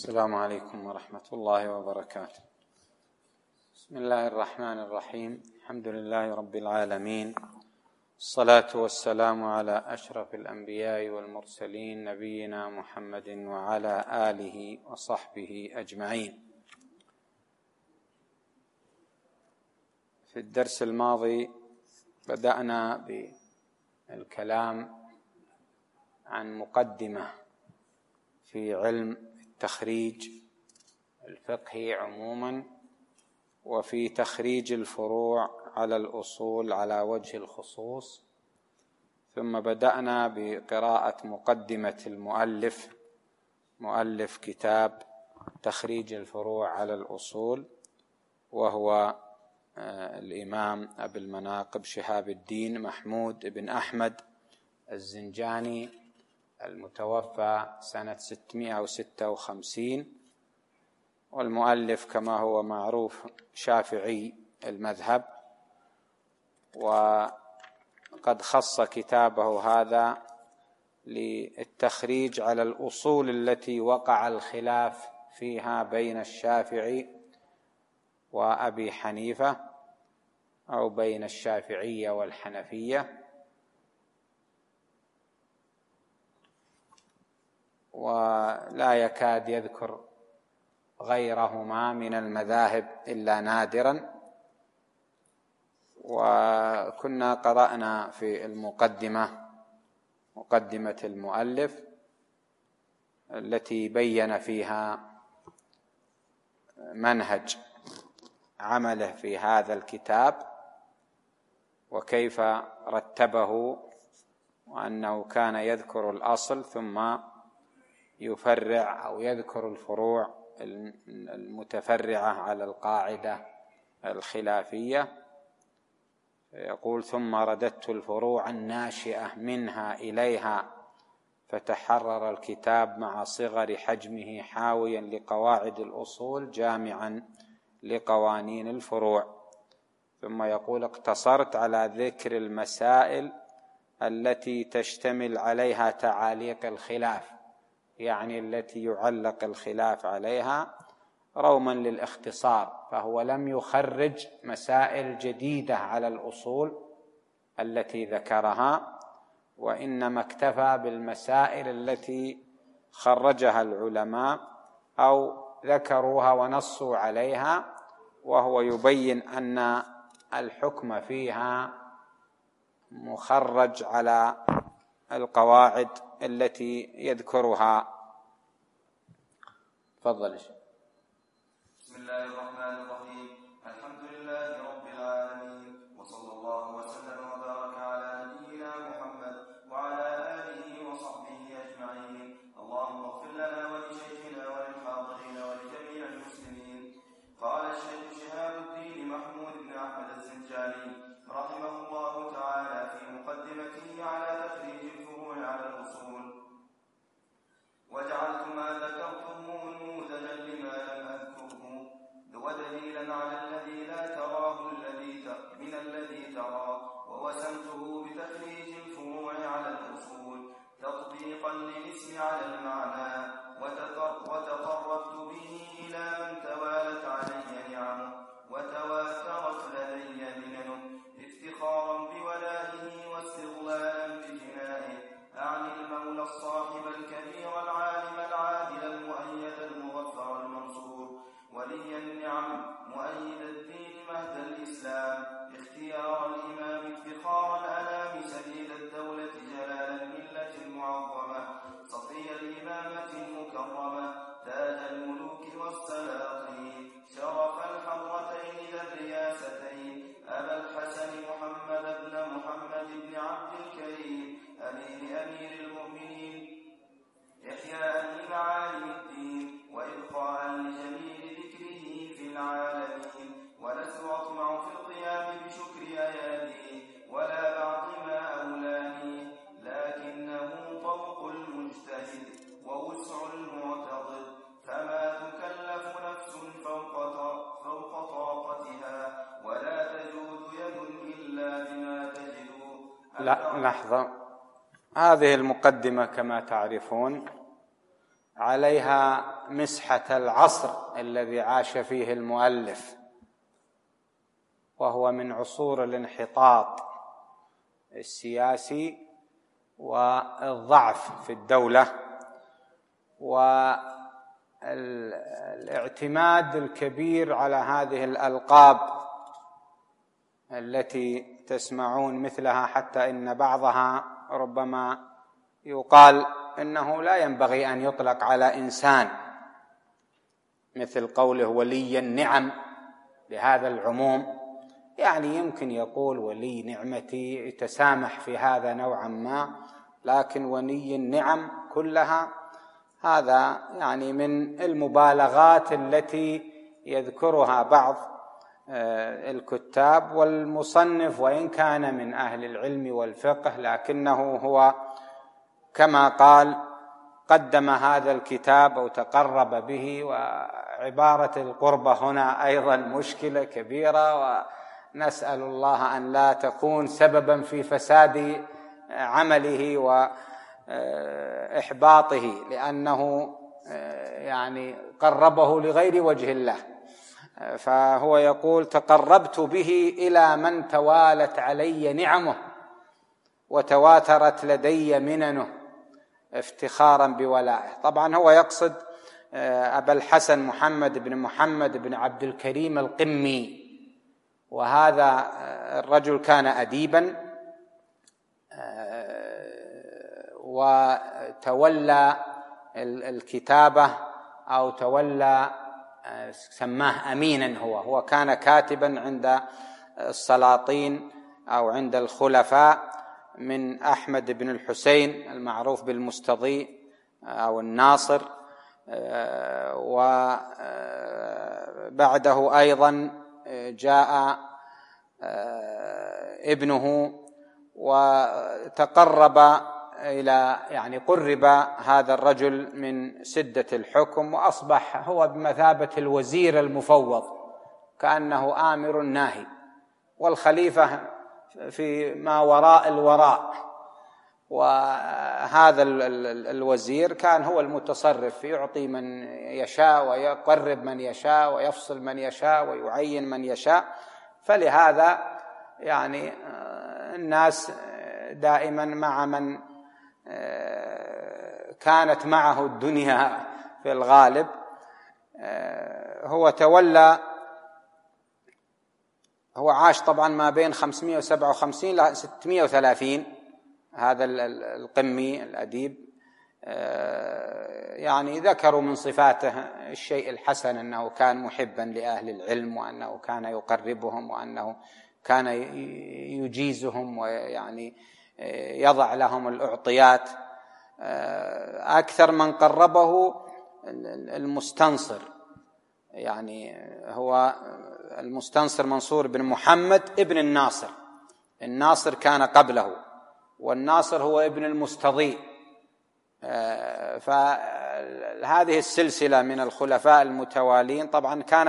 السلام عليكم ورحمة الله وبركاته. بسم الله الرحمن الرحيم. الحمد لله رب العالمين، الصلاة والسلام على أشرف الأنبياء والمرسلين نبينا محمد وعلى آله وصحبه أجمعين. في الدرس الماضي بدأنا بالكلام عن مقدمة في علم التخريج الفقهي عموما، وفي تخريج الفروع على الأصول على وجه الخصوص، ثم بدأنا بقراءة مقدمة مؤلف كتاب تخريج الفروع على الأصول، وهو الإمام أبي المناقب شهاب الدين محمود بن أحمد الزنجاني المتوفى سنة 656، والمؤلف كما هو معروف شافعي المذهب، وقد خص كتابه هذا للتخريج على الأصول التي وقع الخلاف فيها بين الشافعي وأبي حنيفة أو بين الشافعية والحنفية، ولا يكاد يذكر غيرهما من المذاهب إلا نادرا. وكنا قرأنا في مقدمة المؤلف التي بين فيها منهج عمله في هذا الكتاب وكيف رتبه، وأنه كان يذكر الأصل ثم يفرع أو يذكر الفروع المتفرعة على القاعدة الخلافية. يقول: ثم رددت الفروع الناشئة منها إليها، فتحرر الكتاب مع صغر حجمه حاويا لقواعد الأصول جامعا لقوانين الفروع. ثم يقول: اقتصرت على ذكر المسائل التي تشتمل عليها تعاليق الخلاف، يعني التي يعلق الخلاف عليها، روما للاختصار، فهو لم يخرج مسائل جديدة على الأصول التي ذكرها، وإنما اكتفى بالمسائل التي خرجها العلماء أو ذكروها ونصوا عليها، وهو يبين أن الحكم فيها مخرج على القواعد التي يذكرها. تفضل. بسم الله الرحمن الرحيم. الحمد لله رب العالمين، وصلى الله وسلم وبارك على نبينا محمد وعلى آله وصحبه أجمعين. اللهم اغفر لنا ولشيخنا وللحاضرين ولجميع المسلمين. قال الشيخ شهاب الدين محمود بن أحمد الزنجاني رحمه الله تعالى في مقدمته على تخريج الفروع على الأصول: وجعلت ما ذكرته نموذجا لما لم أذكره، ودليلا على الذي لا تراه من الذي ترى، ووسمته بتخريج الفروع على الأصول تطبيقا للاسم على المعنى، وتقربت به إلى من توالت علي نعمه وتواترت لدي مننه، افتخارا بولائه واستغلالا بجنائه، أعني المولى الصاحب الكبير العالم العادل المؤيد المغفر المنصور، ولي النعم مؤيد الدين مهد الإسلام، اختيار الإمام افتخار الأنام، سديد الدولة جلال الملة المعظمة، صفي الإمامة المكرمة، تاج الملوك والسلاطين، شرف الحضرتين ذا الرياستين، أبا الحسن محمد بن محمد بن عبد الكريم، أمير المؤمنين، إحياء لمعالم الدين وإبقاء لجميل ذكره في العالمين. ولست أطمع في القيام بشكر أيادي ولا بعض ما أولاني، لكنه طوق المجتهد ووسع المعتضد، فما تكلف نفس فوق طاقتها، ولا تجود يد إلا بما تجد. لحظة، هذه المقدمة كما تعرفون عليها مسحة العصر الذي عاش فيه المؤلف، وهو من عصور الانحطاط السياسي والضعف في الدولة والاعتماد الكبير على هذه الألقاب التي تسمعون مثلها، حتى إن بعضها ربما يقال إنه لا ينبغي أن يطلق على إنسان، مثل قوله ولي النعم لهذا العموم. يعني يمكن يقول ولي نعمتي، يتسامح في هذا نوعا ما، لكن ولي النعم كلها هذا يعني من المبالغات التي يذكرها بعض الكتاب. والمصنف وإن كان من أهل العلم والفقه، لكنه هو كما قال قدم هذا الكتاب أو تقرب به، وعبارة القربة هنا أيضا مشكلة كبيرة، ونسأل الله أن لا تكون سببا في فساد عمله وإحباطه، لأنه يعني قربه لغير وجه الله. فهو يقول تقربت به إلى من توالت علي نعمه وتواترت لدي مننه افتخارا بولائه. طبعا هو يقصد أبا الحسن محمد بن عبد الكريم القمي، وهذا الرجل كان أديبا وتولى الكتابة أو تولى، سماه أمينا، هو كان كاتبا عند السلاطين أو عند الخلفاء، من أحمد بن الحسين المعروف بالمستضيء أو الناصر، وبعده أيضا جاء ابنه، وتقرب إلى يعني قرب هذا الرجل من سدة الحكم، وأصبح هو بمثابة الوزير المفوض، كأنه آمر ناهي، والخليفة في ما وراء الوراء. وهذا الوزير كان هو المتصرف، يعطي من يشاء ويقرب من يشاء ويفصل من يشاء ويعين من يشاء. فلهذا يعني الناس دائما مع من كانت معه الدنيا في الغالب. هو تولى، هو عاش طبعا ما بين 557 إلى 630، هذا القمي الأديب. يعني ذكروا من صفاته الشيء الحسن، أنه كان محبا لأهل العلم، وأنه كان يقربهم، وأنه كان يجيزهم ويعني يضع لهم الأعطيات. أكثر من قربه المستنصر، يعني هو المستنصر منصور بن محمد ابن الناصر. الناصر كان قبله، والناصر هو ابن المستضيء. فهذه السلسلة من الخلفاء المتوالين طبعا كان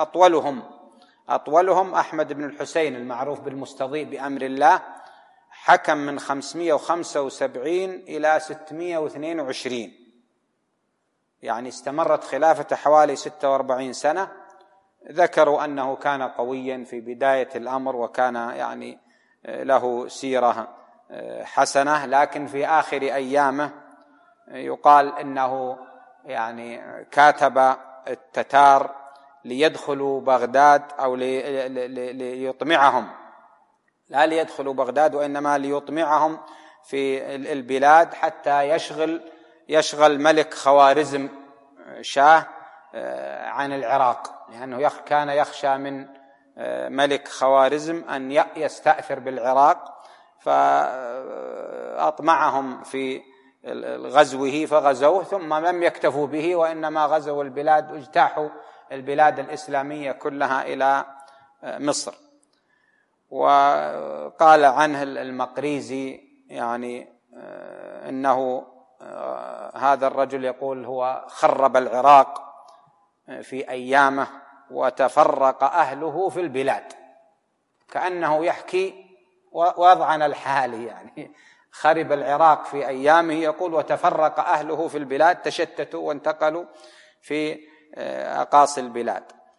أطولهم أحمد بن الحسين المعروف بالمستضيء بأمر الله، حكم من 575 إلى 622، يعني استمرت خلافة حوالي 46 سنة. ذكروا أنه كان قويا في بداية الأمر، وكان يعني له سيرة حسنة، لكن في آخر أيامه يقال إنه يعني كاتب التتار ليدخلوا بغداد، أو ليطمعهم، لا ليدخلوا بغداد وإنما ليطمعهم في البلاد، حتى يشغل ملك خوارزم شاه عن العراق، لأنه كان يخشى من ملك خوارزم أن يستأثر بالعراق، فأطمعهم في غزوه فغزوه، ثم لم يكتفوا به وإنما غزوا البلاد، واجتاحوا البلاد الإسلامية كلها إلى مصر. وقال عنه المقريزي يعني إنه هذا الرجل يقول هو خرب العراق في أيامه وتفرق أهله في البلاد، كأنه يحكي وضعنا الحالي، يعني خرب العراق في أيامه، يقول: وتفرق أهله في البلاد، تشتتوا وانتقلوا في أقاصي البلاد.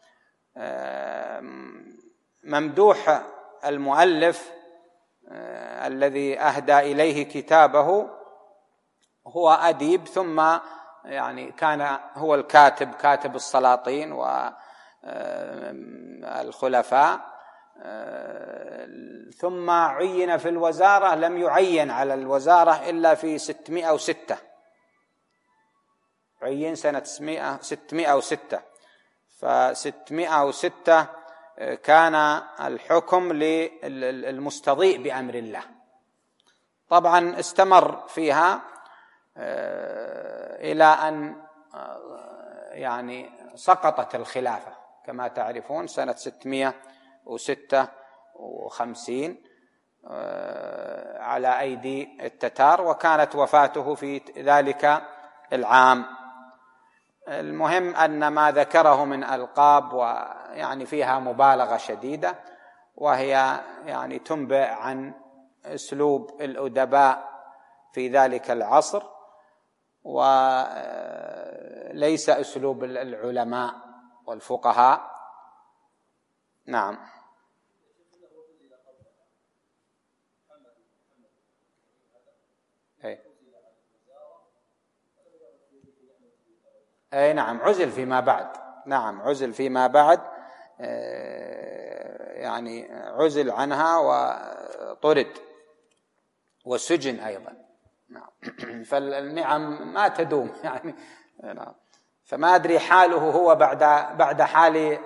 ممدوح المؤلف الذي أهدى إليه كتابه هو أديب، ثم يعني كان هو الكاتب، كاتب السلاطين والخلفاء، ثم عين في الوزارة، لم يعين على الوزارة إلا في 606، عين سنة 606. ف606 كان الحكم للمستضيء بأمر الله. طبعا استمر فيها إلى أن يعني سقطت الخلافة كما تعرفون سنة 656 على أيدي التتار، وكانت وفاته في ذلك العام. المهم أن ما ذكره من ألقاب ويعني فيها مبالغة شديدة، وهي يعني تنبئ عن أسلوب الأدباء في ذلك العصر، وليس أسلوب العلماء والفقهاء. نعم. أي نعم، عزل فيما بعد. نعم، عزل فيما بعد، يعني عزل عنها وطرد وسجن أيضا. نعم. فالنعم ما تدوم يعني. نعم. فما أدري حاله هو بعد حال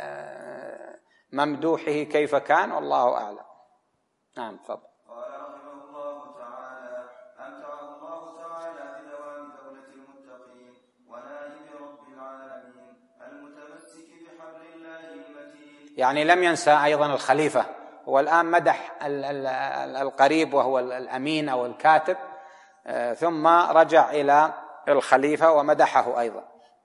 ممدوحه كيف كان، والله أعلم. نعم، تفضل. قال رحمه الله تعالى: أمتعه الله تعالى بدوام دولة المتقين ونائب رب العالمين المتمسك بحبل الله المتين. يعني لم ينسى أيضا الخليفة، هو الآن مدح القريب وهو الأمين أو الكاتب، ثم رجع إلى الخليفة ومدحه أيضا.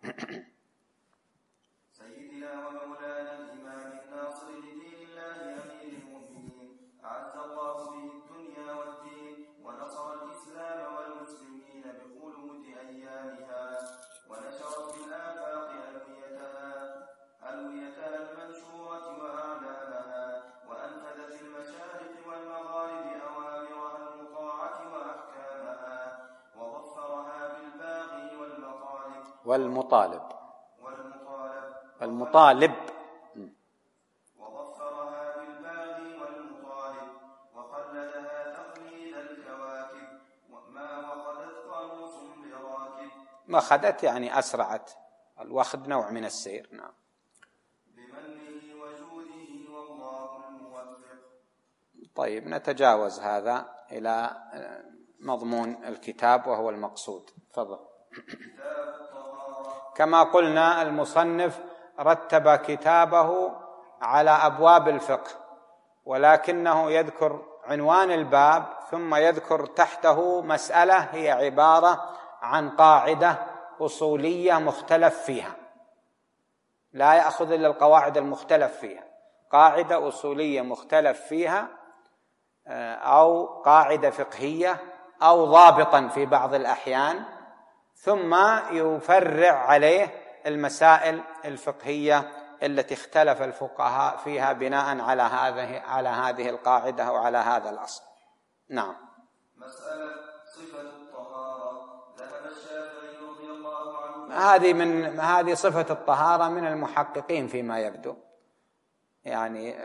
سيدنا ومولانا الإمام الناصر لدين الله أمير المؤمنين أعز الله به الدنيا والدين، ونصر الإسلام والمسلمين بخلود أيامها، ونشر في الآفاق ألويتها المنشورة وأعلامها، وأنفذ في المشارق والمغارب أوامرها المطاعة وأحكامها، وظفرها بالباغي والمطالب وظفرها بالباغي والمطالب، وقلدها تقليد الكواكب، ما وخدت قاموس براكب. وخدت يعني أسرعت، الوخد نوع من السير. نعم. بمنه وجوده والله الموفق. طيب، نتجاوز هذا إلى مضمون الكتاب وهو المقصود. تفضل. كتاب الطهارة. كما قلنا المصنف رتب كتابه على أبواب الفقه، ولكنه يذكر عنوان الباب ثم يذكر تحته مسألة هي عبارة عن قاعدة أصولية مختلف فيها، لا يأخذ إلا القواعد المختلف فيها، قاعدة أصولية مختلف فيها أو قاعدة فقهية أو ضابطا في بعض الأحيان، ثم يفرع عليه المسائل الفقهية التي اختلف الفقهاء فيها بناء على هذه القاعدة أو على هذا الأصل. نعم. مسألة صفة الطهارة. ذهب الشافعي رضي الله عنه. هذه صفة الطهارة من المحققين فيما يبدو، يعني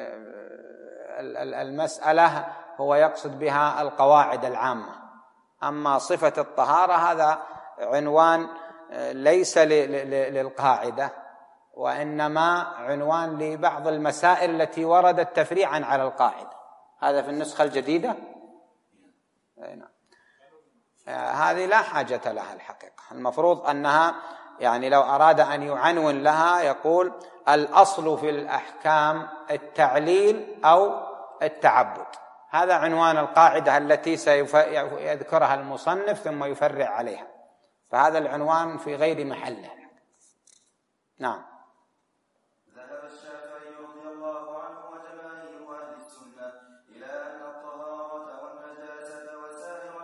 المسألة هو يقصد بها القواعد العامة، أما صفة الطهارة هذا عنوان ليس للقاعدة، وإنما عنوان لبعض المسائل التي وردت تفريعا على القاعدة. هذا في النسخة الجديدة. هذه لا حاجة لها الحقيقة، المفروض أنها يعني لو أراد أن يعنون لها يقول: الأصل في الأحكام التعليل أو التعبد. هذا عنوان القاعدة التي سيذكرها المصنف ثم يفرع عليها، فهذا العنوان في غير محله. نعم. ذهب الشافعي رضي الله عنه وجماهير أهل السنة إلى أن الطهارة والنجاسة وسائر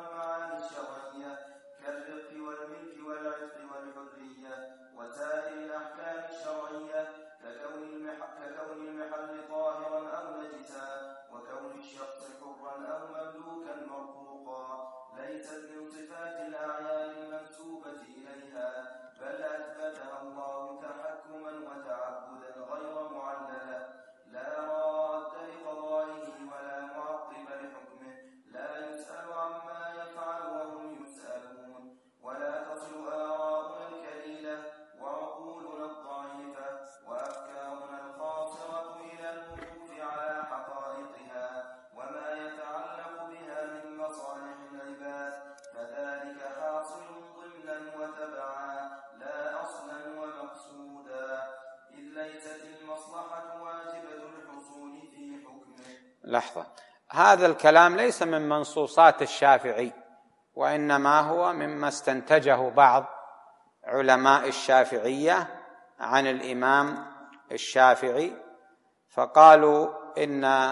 لحظة، هذا الكلام ليس من منصوصات الشافعي، وإنما هو مما استنتجه بعض علماء الشافعية عن الإمام الشافعي، فقالوا إن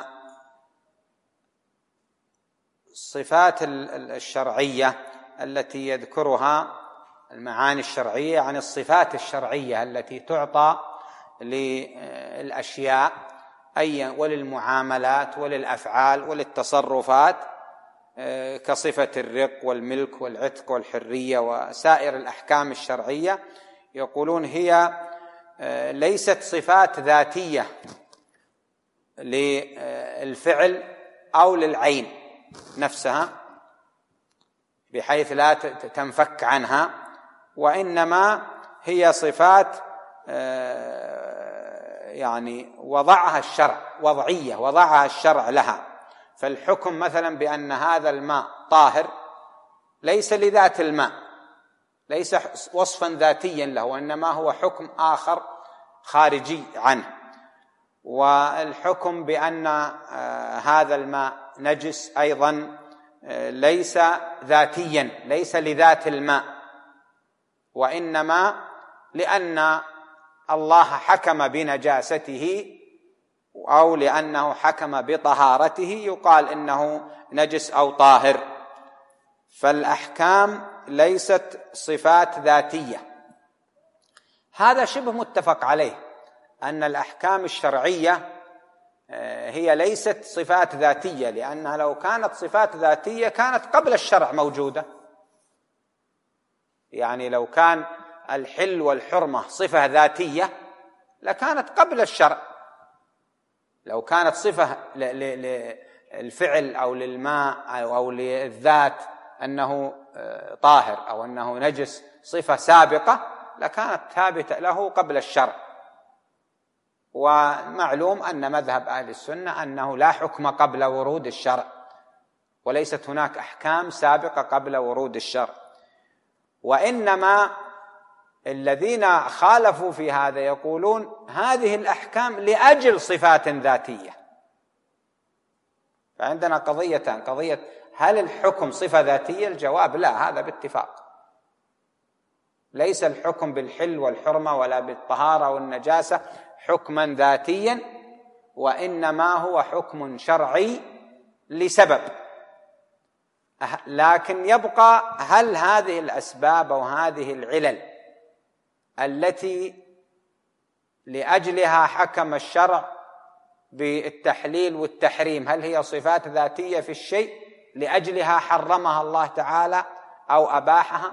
الصفات الشرعية التي يذكرها، المعاني الشرعية عن الصفات الشرعية التي تعطى للأشياء وللمعاملات وللأفعال وللتصرفات، كصفة الرق والملك والعتق والحرية وسائر الأحكام الشرعية، يقولون هي ليست صفات ذاتية للفعل أو للعين نفسها بحيث لا تنفك عنها، وإنما هي صفات يعني وضعها الشرع، وضعية وضعها الشرع لها. فالحكم مثلا بأن هذا الماء طاهر ليس لذات الماء، ليس وصفا ذاتيا له، وإنما هو حكم آخر خارجي عنه. والحكم بأن هذا الماء نجس أيضا ليس ذاتيا، ليس لذات الماء، وإنما لأن الله حكم بنجاسته أو لأنه حكم بطهارته يقال إنه نجس أو طاهر. فالأحكام ليست صفات ذاتية. هذا شبه متفق عليه، أن الأحكام الشرعية هي ليست صفات ذاتية، لأنها لو كانت صفات ذاتية كانت قبل الشرع موجودة. يعني لو كان الحل والحرمة صفة ذاتية لكانت قبل الشرع. لو كانت صفة للفعل أو للماء أو للذات أنه طاهر أو أنه نجس، صفة سابقة، لكانت ثابتة له قبل الشرع. ومعلوم أن مذهب أهل السنة أنه لا حكم قبل ورود الشرع، وليست هناك أحكام سابقة قبل ورود الشرع. وإنما الذين خالفوا في هذا يقولون هذه الأحكام لأجل صفات ذاتية. فعندنا قضيتان: قضية هل الحكم صفة ذاتية؟ الجواب لا، هذا باتفاق. ليس الحكم بالحل والحرمة ولا بالطهارة والنجاسة حكما ذاتيا، وإنما هو حكم شرعي لسبب. لكن يبقى هل هذه الأسباب أو هذه العلل التي لأجلها حكم الشرع بالتحليل والتحريم هل هي صفات ذاتية في الشيء لأجلها حرمها الله تعالى أو أباحها؟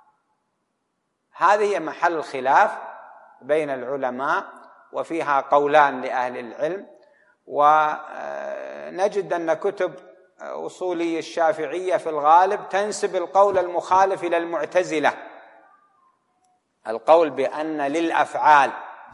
هذه محل خلاف بين العلماء، وفيها قولان لأهل العلم. ونجد أن كتب أصولي الشافعية في الغالب تنسب القول المخالف إلى المعتزلة، القول بأن للأفعال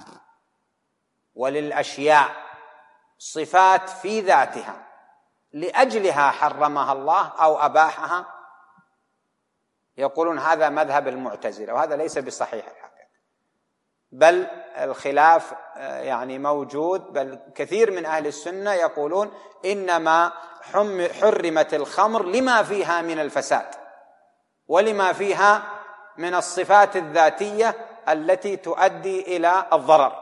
وللأشياء صفات في ذاتها لأجلها حرمها الله أو أباحها. يقولون هذا مذهب المعتزلة، وهذا ليس بصحيح الحقيقة، بل الخلاف يعني موجود. بل كثير من أهل السنة يقولون إنما حرمت الخمر لما فيها من الفساد ولما فيها من الصفات الذاتية التي تؤدي إلى الضرر.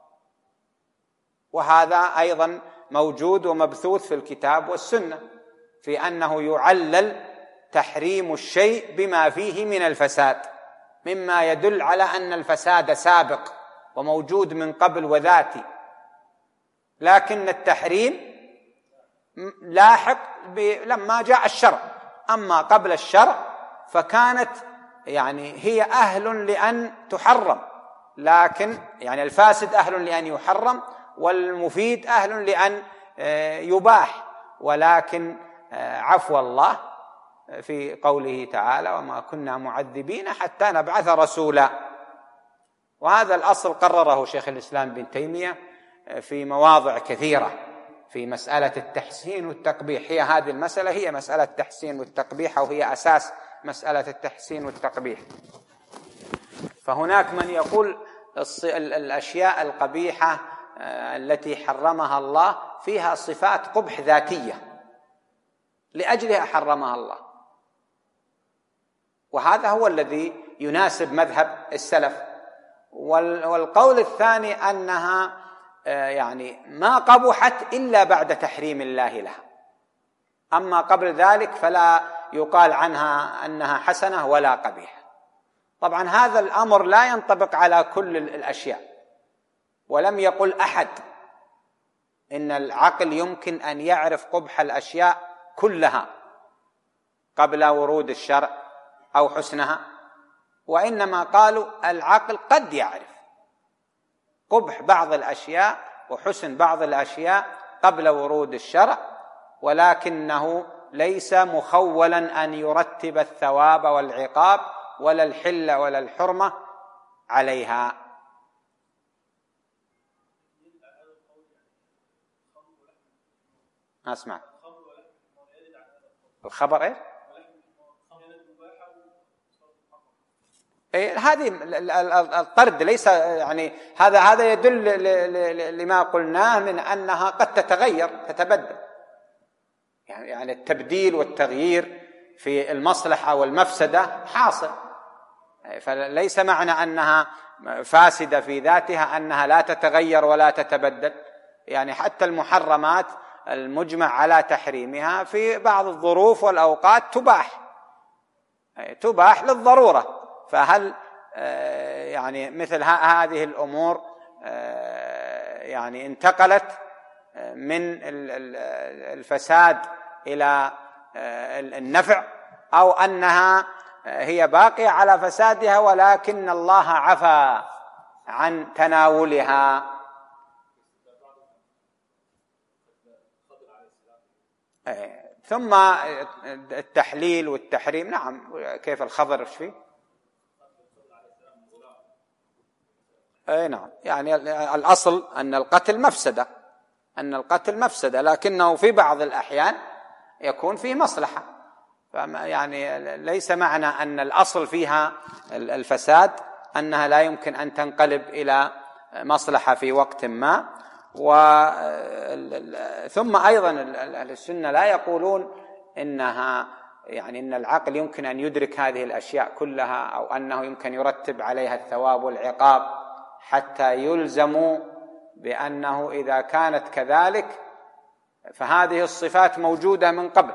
وهذا أيضا موجود ومبثوث في الكتاب والسنة، في أنه يعلل تحريم الشيء بما فيه من الفساد، مما يدل على أن الفساد سابق وموجود من قبل وذاتي، لكن التحريم لاحق لما جاء الشرع. أما قبل الشرع فكانت يعني هي أهل لأن تحرم، لكن يعني الفاسد أهل لأن يحرم والمفيد أهل لأن يباح. ولكن عفو الله في قوله تعالى: وما كنا معذبين حتى نبعث رسولا. وهذا الأصل قرره شيخ الإسلام ابن تيمية في مواضع كثيرة في مسألة التحسين والتقبيح. هي هذه المسألة هي مسألة التحسين والتقبيح، أو هي أساس مسألة التحسين والتقبيح. فهناك من يقول الأشياء القبيحة التي حرمها الله فيها صفات قبح ذاتية لأجلها حرمها الله، وهذا هو الذي يناسب مذهب السلف. والقول الثاني أنها يعني ما قبحت إلا بعد تحريم الله لها، أما قبل ذلك فلا يقال عنها أنها حسنة ولا قبيحة. طبعا هذا الأمر لا ينطبق على كل الأشياء، ولم يقل أحد إن العقل يمكن أن يعرف قبح الأشياء كلها قبل ورود الشرع أو حسنها، وإنما قالوا العقل قد يعرف قبح بعض الأشياء وحسن بعض الأشياء قبل ورود الشرع، ولكنه ليس مخولا أن يرتب الثواب والعقاب ولا الحل ولا الحرمة عليها. أسمع الخبر إيه؟ هذه الطرد ليس يعني هذا يدل لما قلناه من أنها قد تتغير تتبدل، يعني التبديل والتغيير في المصلحة والمفسدة حاصل، فليس معنى أنها فاسدة في ذاتها أنها لا تتغير ولا تتبدل. يعني حتى المحرمات المجمع على تحريمها في بعض الظروف والأوقات تباح للضرورة، فهل يعني مثل هذه الأمور يعني انتقلت من الفساد إلى النفع، أو أنها هي باقية على فسادها ولكن الله عفى عن تناولها؟ ثم التحليل والتحريم. نعم، كيف الخضر ايش فيه؟ نعم، يعني الأصل أن القتل مفسدة، لكنه في بعض الأحيان يكون فيه مصلحة، يعني ليس معنى أن الأصل فيها الفساد أنها لا يمكن أن تنقلب إلى مصلحة في وقت ما. ثم أيضا أهل السنة لا يقولون إنها يعني إن العقل يمكن أن يدرك هذه الأشياء كلها، أو أنه يمكن يرتب عليها الثواب والعقاب حتى يلزموا بأنه إذا كانت كذلك فهذه الصفات موجودة من قبل،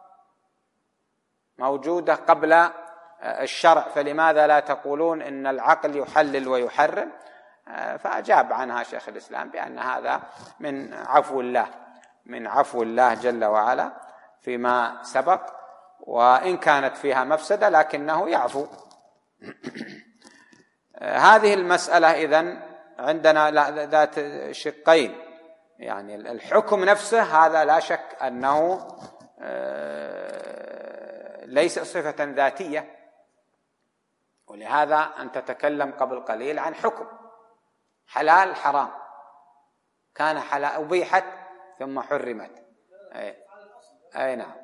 موجودة قبل الشرع، فلماذا لا تقولون إن العقل يحلل ويحرم؟ فأجاب عنها شيخ الإسلام بأن هذا من عفو الله جل وعلا فيما سبق، وإن كانت فيها مفسدة لكنه يعفو. هذه المسألة إذن عندنا ذات شقين، يعني الحكم نفسه هذا لا شك أنه ليس صفة ذاتية، ولهذا أن تتكلم قبل قليل عن حكم حلال حرام، كان حلال أبيحت ثم حرمت، أي نعم،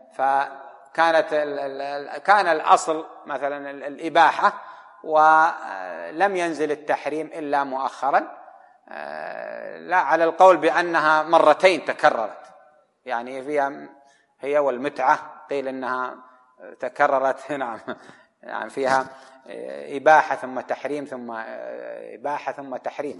كان الأصل مثلا الإباحة ولم ينزل التحريم إلا مؤخرا، لا على القول بأنها مرتين تكررت، يعني هي والمتعة قيل إنها تكررت، نعم، يعني فيها إباحة ثم تحريم ثم إباحة ثم تحريم.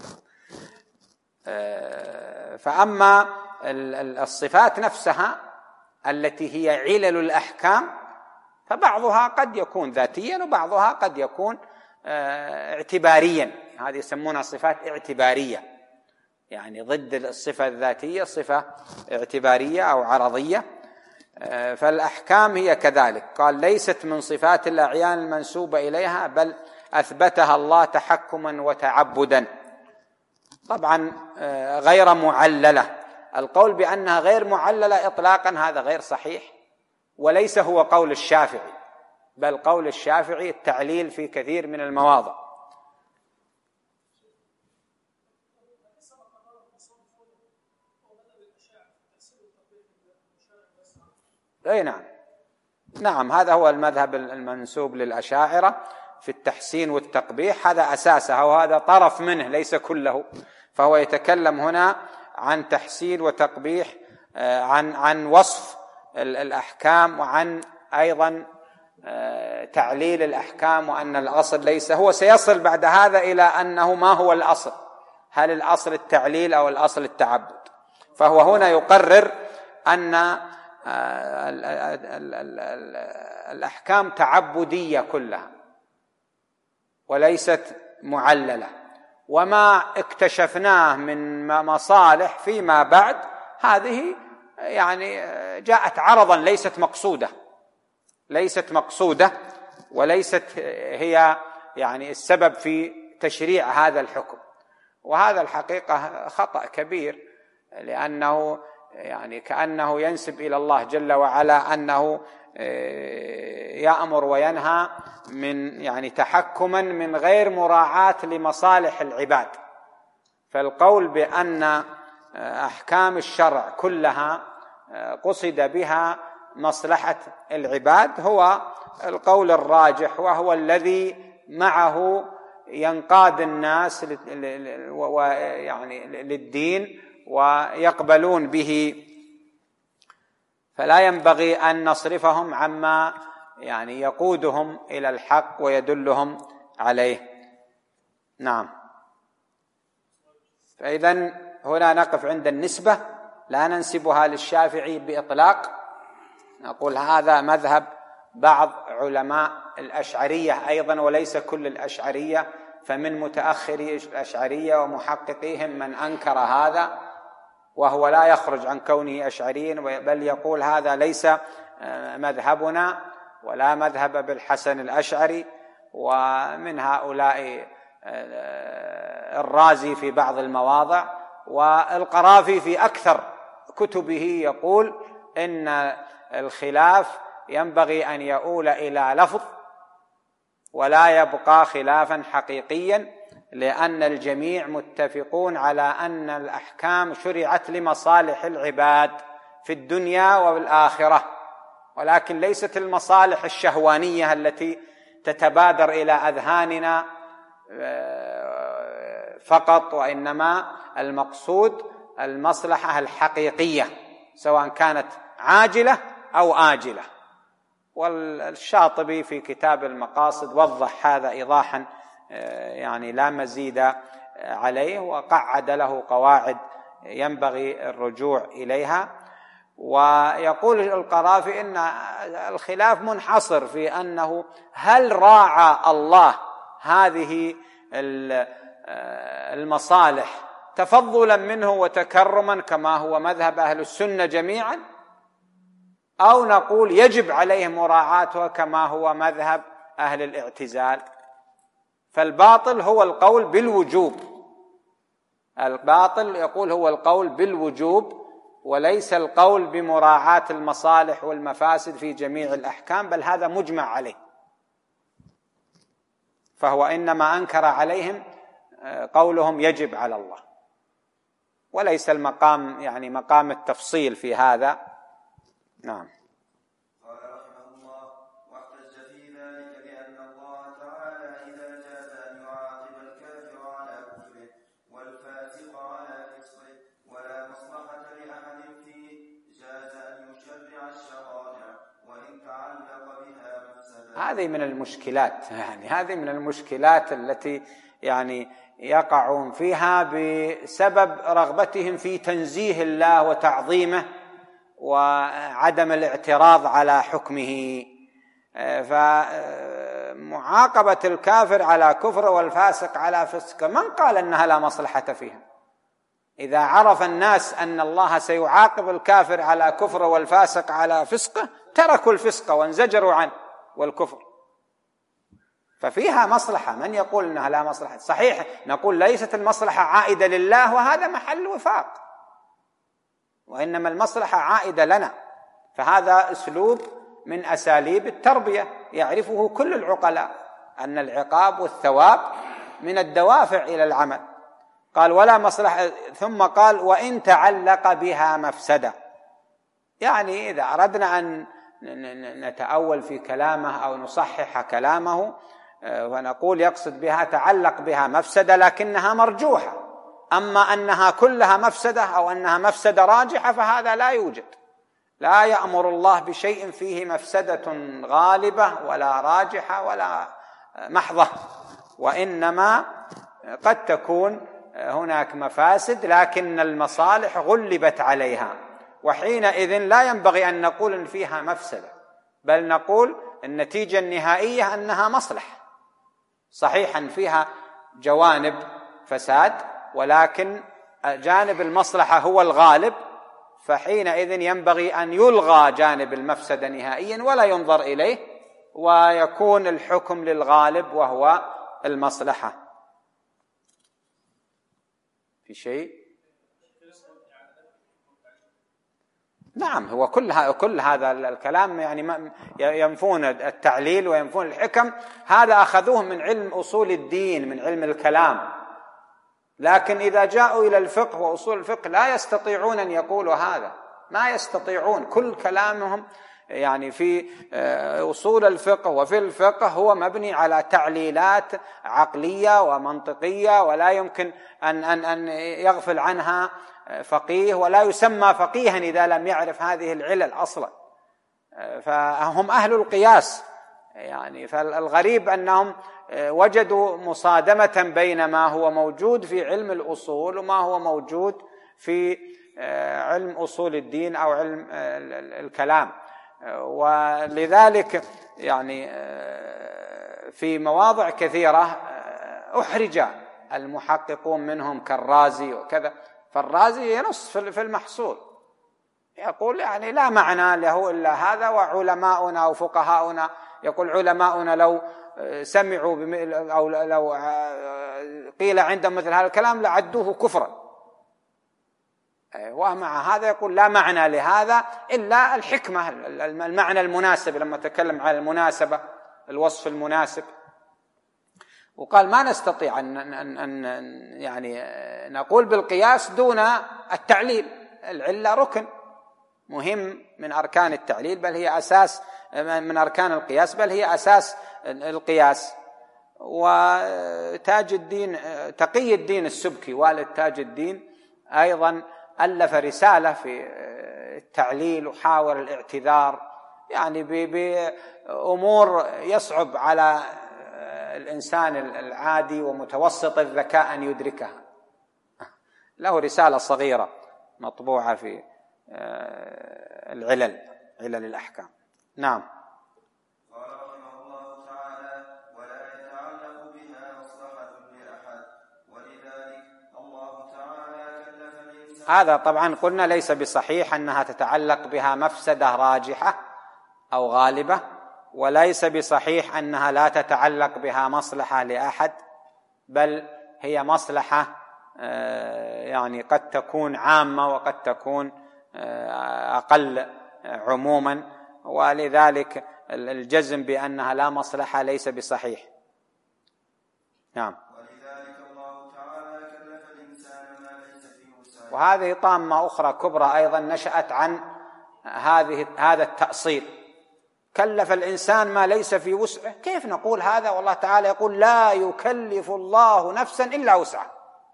فأما الصفات نفسها التي هي علل الأحكام فبعضها قد يكون ذاتيا وبعضها قد يكون اعتباريا، هذه يسمونها صفات اعتبارية، يعني ضد الصفة الذاتية صفة اعتبارية أو عرضية. فالأحكام هي كذلك، قال ليست من صفات الأعيان المنسوبة إليها بل أثبتها الله تحكما وتعبدا. طبعا غير معللة، القول بأنها غير معللة إطلاقا هذا غير صحيح، وليس هو قول الشافعي، بل قول الشافعي التعليل في كثير من المواضع. أي نعم، هذا هو المذهب المنسوب للأشاعرة في التحسين والتقبيح، هذا أساسه وهذا طرف منه ليس كله، فهو يتكلم هنا عن تحسين وتقبيح، عن وصف الأحكام، وعن أيضا تعليل الأحكام، وأن الأصل ليس هو. سيصل بعد هذا إلى أنه ما هو الأصل، هل الأصل التعليل أو الأصل التعبد. فهو هنا يقرر أن الأحكام تعبدية كلها وليست معللة، وما اكتشفناه من مصالح فيما بعد هذه يعني جاءت عرضا، ليست مقصودة وليست هي يعني السبب في تشريع هذا الحكم. وهذا الحقيقة خطأ كبير، لأنه يعني كأنه ينسب إلى الله جل وعلا أنه يأمر وينهى من يعني تحكما من غير مراعاة لمصالح العباد. فالقول بأن أحكام الشرع كلها قصد بها مصلحة العباد هو القول الراجح، وهو الذي معه ينقاد الناس يعني للدين ويقبلون به. فلا ينبغي أن نصرفهم عما يعني يقودهم إلى الحق ويدلهم عليه. نعم. فإذن هنا نقف عند النسبة، لا ننسبها للشافعي بإطلاق، نقول هذا مذهب بعض علماء الأشعرية أيضا وليس كل الأشعرية، فمن متأخري الأشعرية ومحققيهم من أنكر هذا، وهو لا يخرج عن كونه أشعريا، بل يقول هذا ليس مذهبنا ولا مذهب أبي الحسن الأشعري. ومن هؤلاء الرازي في بعض المواضع، والقرافي في أكثر كتبه يقول إن الخلاف ينبغي أن يؤول إلى لفظ ولا يبقى خلافا حقيقيا، لأن الجميع متفقون على أن الأحكام شرعت لمصالح العباد في الدنيا والآخرة، ولكن ليست المصالح الشهوانية التي تتبادر إلى أذهاننا فقط، وإنما المقصود المصلحة الحقيقية سواء كانت عاجلة أو آجلة. والشاطبي في كتاب المقاصد وضح هذا إيضاحا يعني لا مزيد عليه، وقعد له قواعد ينبغي الرجوع إليها. ويقول القرافي إن الخلاف منحصر في أنه هل راعى الله هذه المصالح تفضلا منه وتكرما كما هو مذهب أهل السنة جميعا، أو نقول يجب عليه مراعاتها كما هو مذهب أهل الاعتزال. فالباطل هو القول بالوجوب، الباطل يقول هو القول بالوجوب وليس القول بمراعاة المصالح والمفاسد في جميع الأحكام، بل هذا مجمع عليه. فهو إنما أنكر عليهم قولهم يجب على الله، وليس المقام يعني مقام التفصيل في هذا. نعم. قال رحمه الله: واحتج في ذلك بأن الله تعالى إذا جاز أن يعاقب الكافر على كفره والفاسق على فسقه ولا مصلحة لأحد فيه، جاز أن يشرع الشرائع وإن تعلق بها مفسدة. هذه من المشكلات، يعني هذه من المشكلات التي يعني يقعون فيها بسبب رغبتهم في تنزيه الله وتعظيمه وعدم الاعتراض على حكمه. فمعاقبة الكافر على كفر والفاسق على فسق من قال أنها لا مصلحة فيها؟ إذا عرف الناس أن الله سيعاقب الكافر على كفر والفاسق على فسقه تركوا الفسق وانزجروا عنه والكفر، ففيها مصلحة. من يقول أنها لا مصلحة؟ صحيح نقول ليست المصلحة عائدة لله وهذا محل وفاق، وإنما المصلحة عائدة لنا، فهذا أسلوب من أساليب التربية يعرفه كل العقلاء، أن العقاب والثواب من الدوافع إلى العمل. قال ولا مصلحة، ثم قال وإن تعلق بها مفسدة. يعني إذا أردنا أن نتأول في كلامه أو نصحح كلامه ونقول يقصد بها تعلق بها مفسدة لكنها مرجوحة، أما أنها كلها مفسدة أو أنها مفسدة راجحة فهذا لا يوجد. لا يأمر الله بشيء فيه مفسدة غالبة ولا راجحة ولا محضة، وإنما قد تكون هناك مفاسد لكن المصالح غلبت عليها، وحينئذ لا ينبغي أن نقول إن فيها مفسدة، بل نقول النتيجة النهائية أنها مصلحة. صحيح أن فيها جوانب فساد ولكن جانب المصلحة هو الغالب، فحينئذ ينبغي أن يلغى جانب المفسدة نهائيا ولا ينظر إليه، ويكون الحكم للغالب وهو المصلحة. في شيء؟ نعم، هو كل هذا الكلام يعني ينفون التعليل وينفون الحكم، هذا أخذوه من علم أصول الدين، من علم الكلام. لكن إذا جاءوا إلى الفقه وأصول الفقه لا يستطيعون أن يقولوا هذا، ما يستطيعون. كل كلامهم يعني في أصول الفقه وفي الفقه هو مبني على تعليلات عقلية ومنطقية، ولا يمكن أن يغفل عنها فقيه، ولا يسمى فقيها إذا لم يعرف هذه العلل أصلا. فهم أهل القياس يعني. فالغريب أنهم وجدوا مصادمة بين ما هو موجود في علم الأصول وما هو موجود في علم أصول الدين أو علم الكلام. ولذلك يعني في مواضع كثيرة أحرج المحققون منهم كالرازي وكذا، فالرازي ينص في المحصول يقول يعني لا معنى له إلا هذا، وعلماؤنا وفقهاؤنا يقول علماؤنا لو سمعوا أو لو قيل عندهم مثل هذا الكلام لعدوه كفرا. ومع هذا يقول لا معنى لهذا إلا الحكمة، المعنى المناسب، لما تكلم على المناسبة الوصف المناسب. وقال ما نستطيع أن يعني نقول بالقياس دون التعليل. العلة ركن مهم من أركان التعليل، بل هي أساس من أركان القياس، بل هي أساس القياس. وتاج الدين تقي الدين السبكي والد تاج الدين أيضا ألف رسالة في التعليل وحاول الاعتذار يعني بأمور يصعب على الإنسان العادي ومتوسط الذكاء أن يدركها. له رسالة صغيرة مطبوعة في علل الأحكام. نعم. قال رحمه الله تعالى: ولا يتعلق بها مصلحة لأحد، ولذلك الله تعالى كلف الإنسان. هذا طبعا قلنا ليس بصحيح أنها تتعلق بها مفسدة راجحة أو غالبة، وليس بصحيح أنها لا تتعلق بها مصلحة لأحد، بل هي مصلحة يعني قد تكون عامة وقد تكون أقل عموما، ولذلك الجزم بأنها لا مصلحة ليس بصحيح. نعم. ولذلك الله تعالى كلف الإنسان ما ليس في وسعه. وهذه طامة أخرى كبرى أيضا نشأت عن هذا التأصيل. كلف الإنسان ما ليس في وسعه، كيف نقول هذا والله تعالى يقول لا يكلف الله نفسا إلا وسعها؟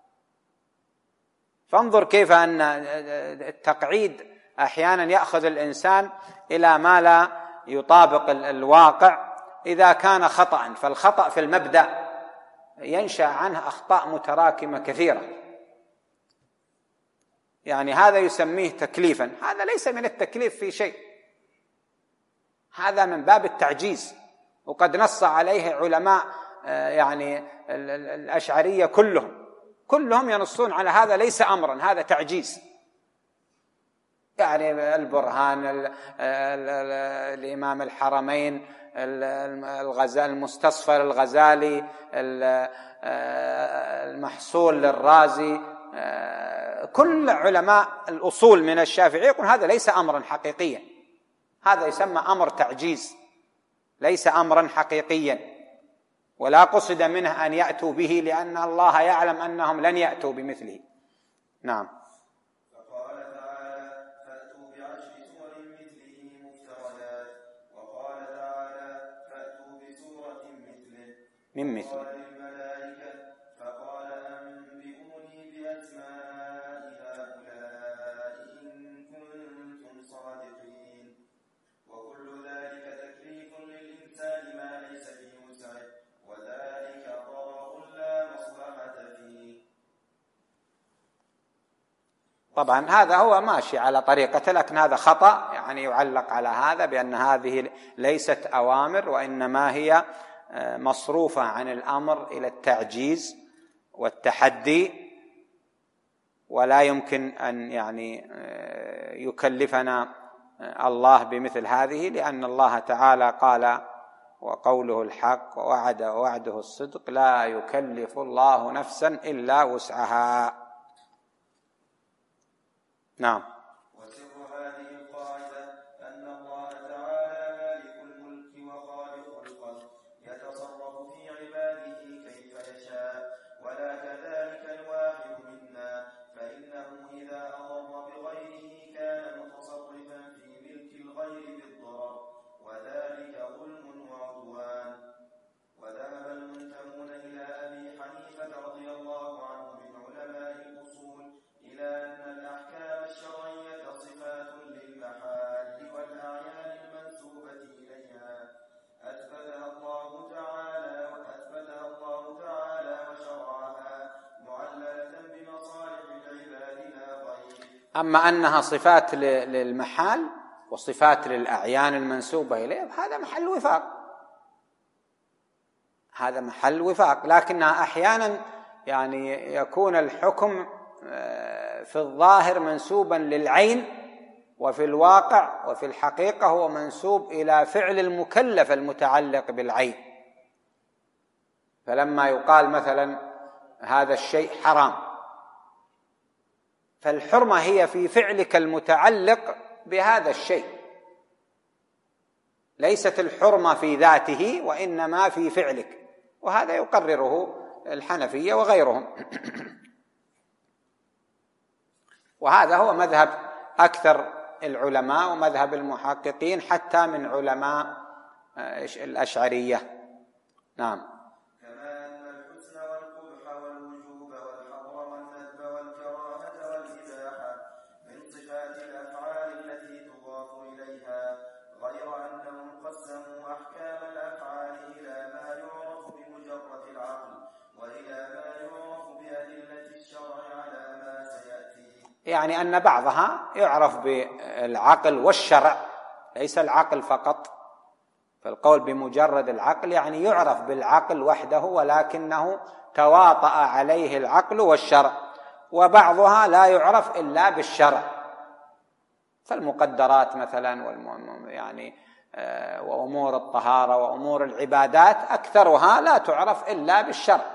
فانظر كيف أن التقعيد أحيانا يأخذ الإنسان إلى ما لا يطابق الواقع إذا كان خطأ. فالخطأ في المبدأ ينشأ عنه أخطاء متراكمة كثيرة، يعني هذا يسميه تكليفا، هذا ليس من التكليف في شيء، هذا من باب التعجيز. وقد نص عليه علماء يعني الأشعرية كلهم ينصون على هذا ليس أمرا، هذا تعجيز. يعني البرهان، الإمام الحرمين، المستصفر الغزالي، المحصول للرازي، كل علماء الأصول من الشافعي يقول هذا ليس أمرا حقيقيا، هذا يسمى أمر تعجيز، ليس أمرا حقيقيا، ولا قصد منه أن يأتوا به لأن الله يعلم أنهم لن يأتوا بمثله. نعم. فقال تعالى: فأتوا بعشر سور مثله مفتريات. وقال تعالى: فأتوا بسورة مثله من مثله. قال للملائكة: فقال أنبئوني بأسماء طبعا هذا هو ماشي على طريقته، لكن هذا خطأ، يعني يعلق على هذا بأن هذه ليست أوامر، وإنما هي مصروفة عن الأمر إلى التعجيز والتحدي، ولا يمكن أن يعني يكلفنا الله بمثل هذه، لأن الله تعالى قال وقوله الحق ووعده الصدق لا يكلف الله نفسا إلا وسعها. نعم. وسر هذه القاعدة أن الله تعالى مالك الملك وخالق الخلق يتصرف في عباده كيف يشاء، ولا كذلك الواحد منا، فإنه إذا أضر بغيره كان متصرفا في ملك الغير بالضرر، وذلك ظلم وعدوان. وذهب المنتمون إلى أبي حنيفة رضي الله عنه من علماء الأصول إلى أن الأحكام الشرعية صفات للمحال والأعيان المنسوبة إليها أثبتها الله تعالى وشرعها معللة بمصالح العباد لا غير. أما أنها صفات للمحال وصفات للأعيان المنسوبة إليه هذا محل وفاق، هذا محل وفاق، لكنها أحيانا يعني يكون الحكم في الظاهر منسوبا للعين، وفي الواقع وفي الحقيقة هو منسوب إلى فعل المكلف المتعلق بالعين. فلما يقال مثلا هذا الشيء حرام، فالحرمة هي في فعلك المتعلق بهذا الشيء، ليست الحرمة في ذاته وإنما في فعلك، وهذا يقرره الحنفية وغيرهم. وهذا هو مذهب أكثر العلماء ومذهب المحققين حتى من علماء الأشعرية. نعم. كما أن الحسن والقبح والوجوب والحظر والندب والكراهة والإباحة من صفات الأفعال التي تضاف إليها، غير أنهم قسموا أحكام الأفعال إلى ما يعرف بمجرد العقل وإلى ما يعرف بأدلة الشرع على ما سيأتي. يعني أن بعضها يعرف بالعقل والشرع، ليس العقل فقط، فالقول بمجرد العقل يعني يعرف بالعقل وحده ولكنه تواطأ عليه العقل والشرع، وبعضها لا يعرف إلا بالشرع، فالمقدرات مثلا يعني وأمور الطهارة وأمور العبادات أكثرها لا تعرف إلا بالشرع.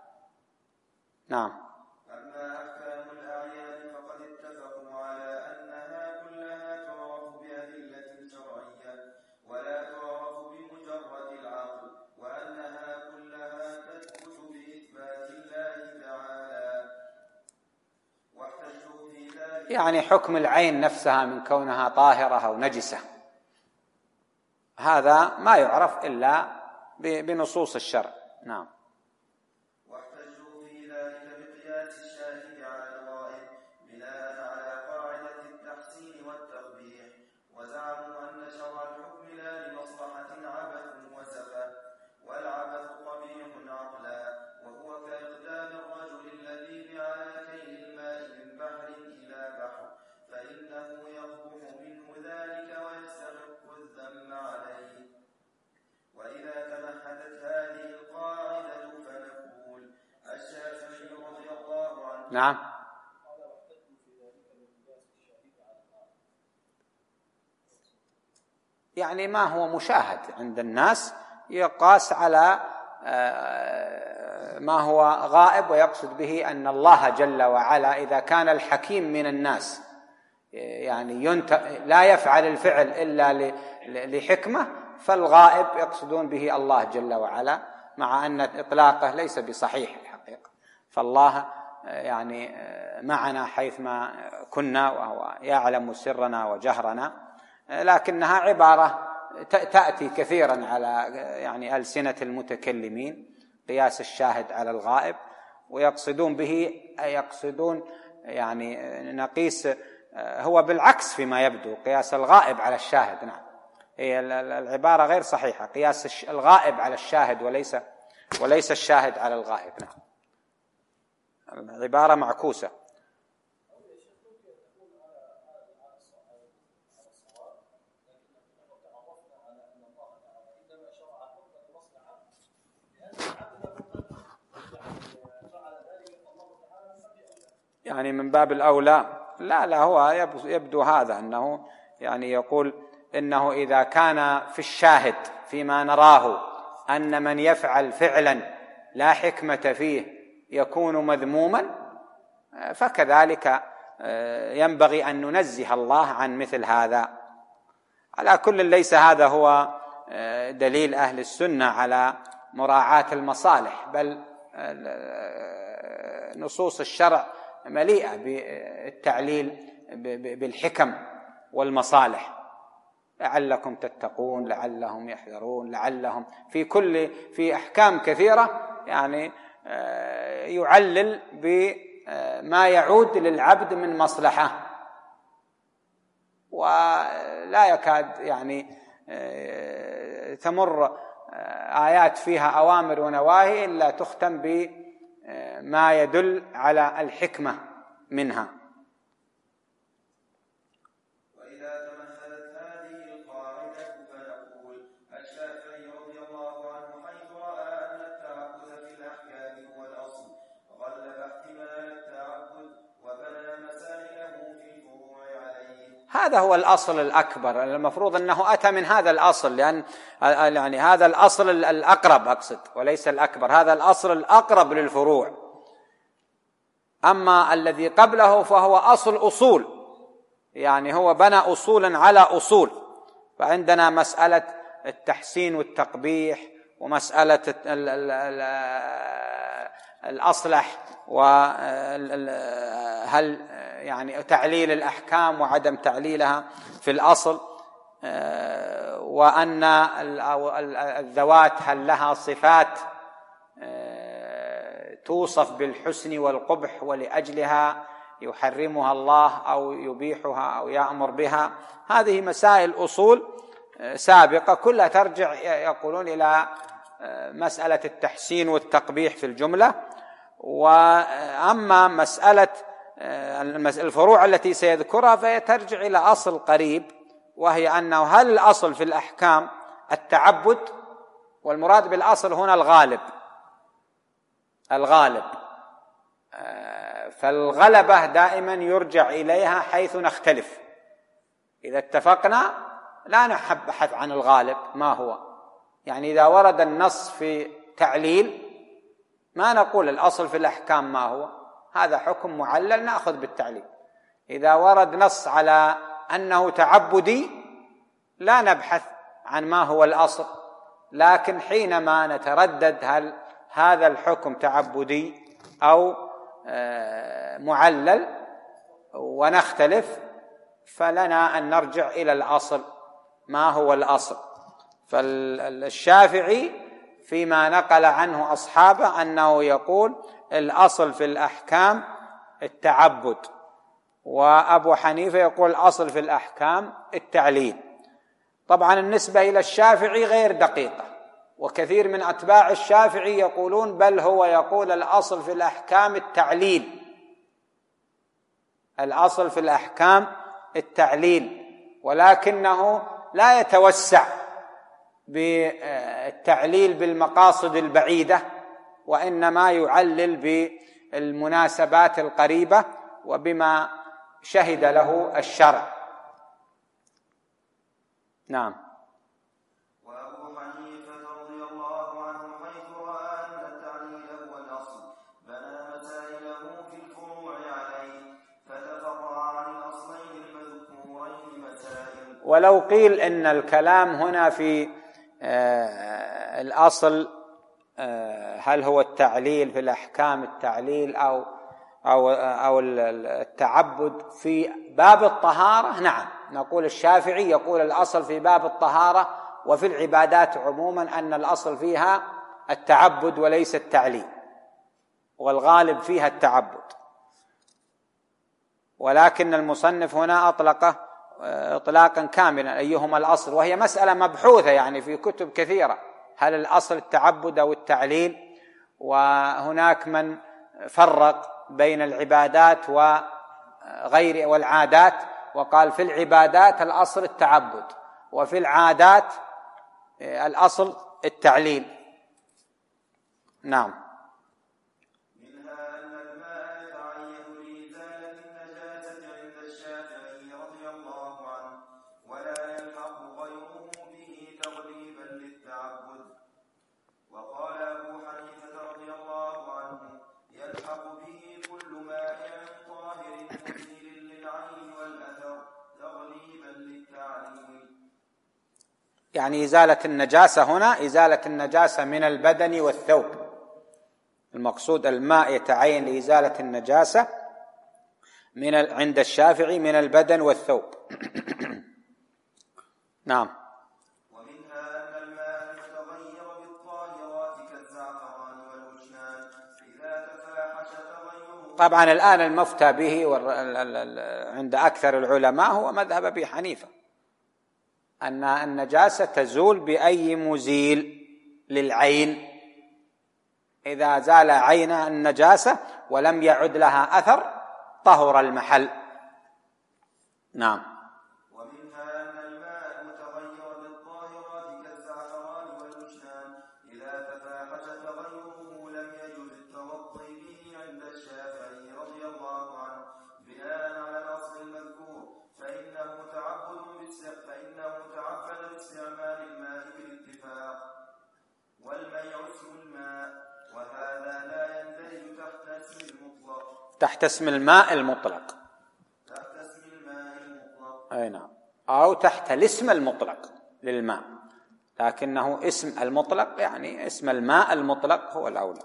نعم. أما أحكام الأعيان فقد اتفقوا على أنها كلها تعرف بأدلة شرعية ولا تعرف بمجرد العقل، وأنها كلها تثبت بإثبات الله تعالى، واحتجوا في ذلك يعني حكم العين نفسها من كونها طاهرة أو نجسة، هذا ما يعرف إلا بنصوص الشرع. نعم. واحتجوا في ذلك بقياس الشاهد على الغائب بناء على قاعدة التحسين والتقبيح، وزعموا أن شرع الحكم لا لمصلحة عبث وسفه، والعبث قبيح عقلا، وهو كإقدام الرجل الذي على كيل الماء من بحر إلى بحر، فإنه يقبح منه ذلك ويستحق الذم عليه. وإذا تمهدت هذه القاعدة فنقول الشافعي رضي الله عنه. نعم. يعني ما هو مشاهد عند الناس يقاس على ما هو غائب، ويقصد به أن الله جل وعلا إذا كان الحكيم من الناس يعني لا يفعل الفعل إلا لحكمة، فالغائب يقصدون به الله جل وعلا، مع أن إطلاقه ليس بصحيح الحقيقة، فالله يعني معنا حيثما كنا وهو يعلم سرنا وجهرنا، لكنها عبارة تأتي كثيرا على يعني ألسنة المتكلمين، قياس الشاهد على الغائب، ويقصدون به يقصدون يعني نقيس، هو بالعكس فيما يبدو، قياس الغائب على الشاهد. نعم، هي العبارة غير صحيحة، قياس الغائب على الشاهد وليس الشاهد على الغائب. نعم، العبارة معكوسة. يعني من باب الأولى. لا هو يبدو هذا أنه يعني يقول إنه إذا كان في الشاهد فيما نراه أن من يفعل فعلا لا حكمة فيه يكون مذموما، فكذلك ينبغي أن ننزه الله عن مثل هذا. على كل ليس هذا هو دليل أهل السنة على مراعاة المصالح، بل نصوص الشرع مليئة بالتعليل بالحكم والمصالح، لعلكم تتقون، لعلهم يحذرون، لعلهم في أحكام كثيرة يعني يعلل بما يعود للعبد من مصلحة، ولا يكاد يعني تمر آيات فيها أوامر ونواهي إلا تختم بما يدل على الحكمة منها. وإذا تمثلت هذه القاعدة فنقول الشافعي رضي الله عنه حيث رأى أن التعبد في الأحكام هو الأصل غلب احتمال التعبد وبنى مسائله في الفروع عليه. هذا هو الأصل الأكبر، المفروض أنه أتى من هذا الأصل، لأن يعني هذا الأصل الأقرب أقصد وليس الأكبر، هذا الأصل الأقرب للفروع. أما الذي قبله فهو أصول، يعني هو بنى أصولا على أصول. فعندنا مسألة التحسين والتقبيح، ومسألة الأصلح، وهل يعني تعليل الأحكام وعدم تعليلها في الأصل، وأن الذوات هل لها صفات توصف بالحسن والقبح ولأجلها يحرمها الله أو يبيحها أو يأمر بها. هذه مسائل أصول سابقة كلها ترجع يقولون إلى مسألة التحسين والتقبيح في الجملة. وأما مسألة الفروع التي سيذكرها فهي ترجع إلى أصل قريب، وهي أنه هل الأصل في الأحكام التعبد، والمراد بالأصل هنا الغالب، فالغلبة دائما يرجع إليها حيث نختلف. إذا اتفقنا لا نبحث عن الغالب ما هو، يعني إذا ورد النص في تعليل ما نقول الأصل في الأحكام ما هو، هذا حكم معلل نأخذ بالتعليل. إذا ورد نص على أنه تعبدي لا نبحث عن ما هو الأصل، لكن حينما نتردد هل هذا الحكم تعبدي أو معلل ونختلف، فلنا أن نرجع إلى الأصل ما هو الأصل. فالشافعي فيما نقل عنه أصحابه أنه يقول الأصل في الأحكام التعبد، وأبو حنيفة يقول الأصل في الأحكام التعليل. طبعا النسبة إلى الشافعي غير دقيقة، وكثير من أتباع الشافعي يقولون بل هو يقول الأصل في الأحكام التعليل، الأصل في الأحكام التعليل، ولكنه لا يتوسع بالتعليل بالمقاصد البعيدة، وإنما يعلل بالمناسبات القريبة وبما شهد له الشرع. نعم. وأبو حنيفة رضي الله عنه حيث رأى أن التعليل هو الأصل بنى مسائله في الفروع عليه فتفرع عن الأصلين المذكورين مسائل. ولو قيل إن الكلام هنا في الأصل هل هو التعليل في الأحكام التعليل أو التعبد في باب الطهارة، نعم نقول الشافعي يقول الأصل في باب الطهارة وفي العبادات عموما أن الأصل فيها التعبد وليس التعليل، والغالب فيها التعبد، ولكن المصنف هنا أطلقه إطلاقا كاملا أيهما الأصل، وهي مسألة مبحوثة يعني في كتب كثيرة، هل الأصل التعبد أو التعليل؟ وهناك من فرق بين العبادات وغير والعادات، وقال في العبادات الأصل التعبد، وفي العادات الأصل التعليل. نعم. منها أن الماء يتعين يعني إزالة النجاسة هنا إزالة النجاسة من البدن والثوب، المقصود الماء يتعين لإزالة النجاسة عند الشافعي من البدن والثوب. نعم. ومنها أن الماء يتغير بالطاهرات كالزعفران والوشنان إذا تفاحش تغيره. طبعا الآن المفتى به عند أكثر العلماء هو مذهب أبي حنيفة، أن النجاسة تزول بأي مزيل للعين، إذا زال عين النجاسة ولم يعد لها أثر طهر المحل. نعم. ومنها أن الماء متغير بالطاهرات كالزعفران والوشنان إذا تفاحش تغيره لم يجوز التوضي به عند الشافعي رضي الله عنه بناء على الأصل المذكور، فإنه تعبد باستعمال الماء بالاتفاق، والميع اسم الماء، وهذا لا يندرج تحت اسم المطلق. تحت اسم الماء المطلق. تحت اسم الماء المطلق. أي نعم. أو تحت الاسم المطلق للماء، لكنه اسم المطلق يعني اسم الماء المطلق هو الأولى.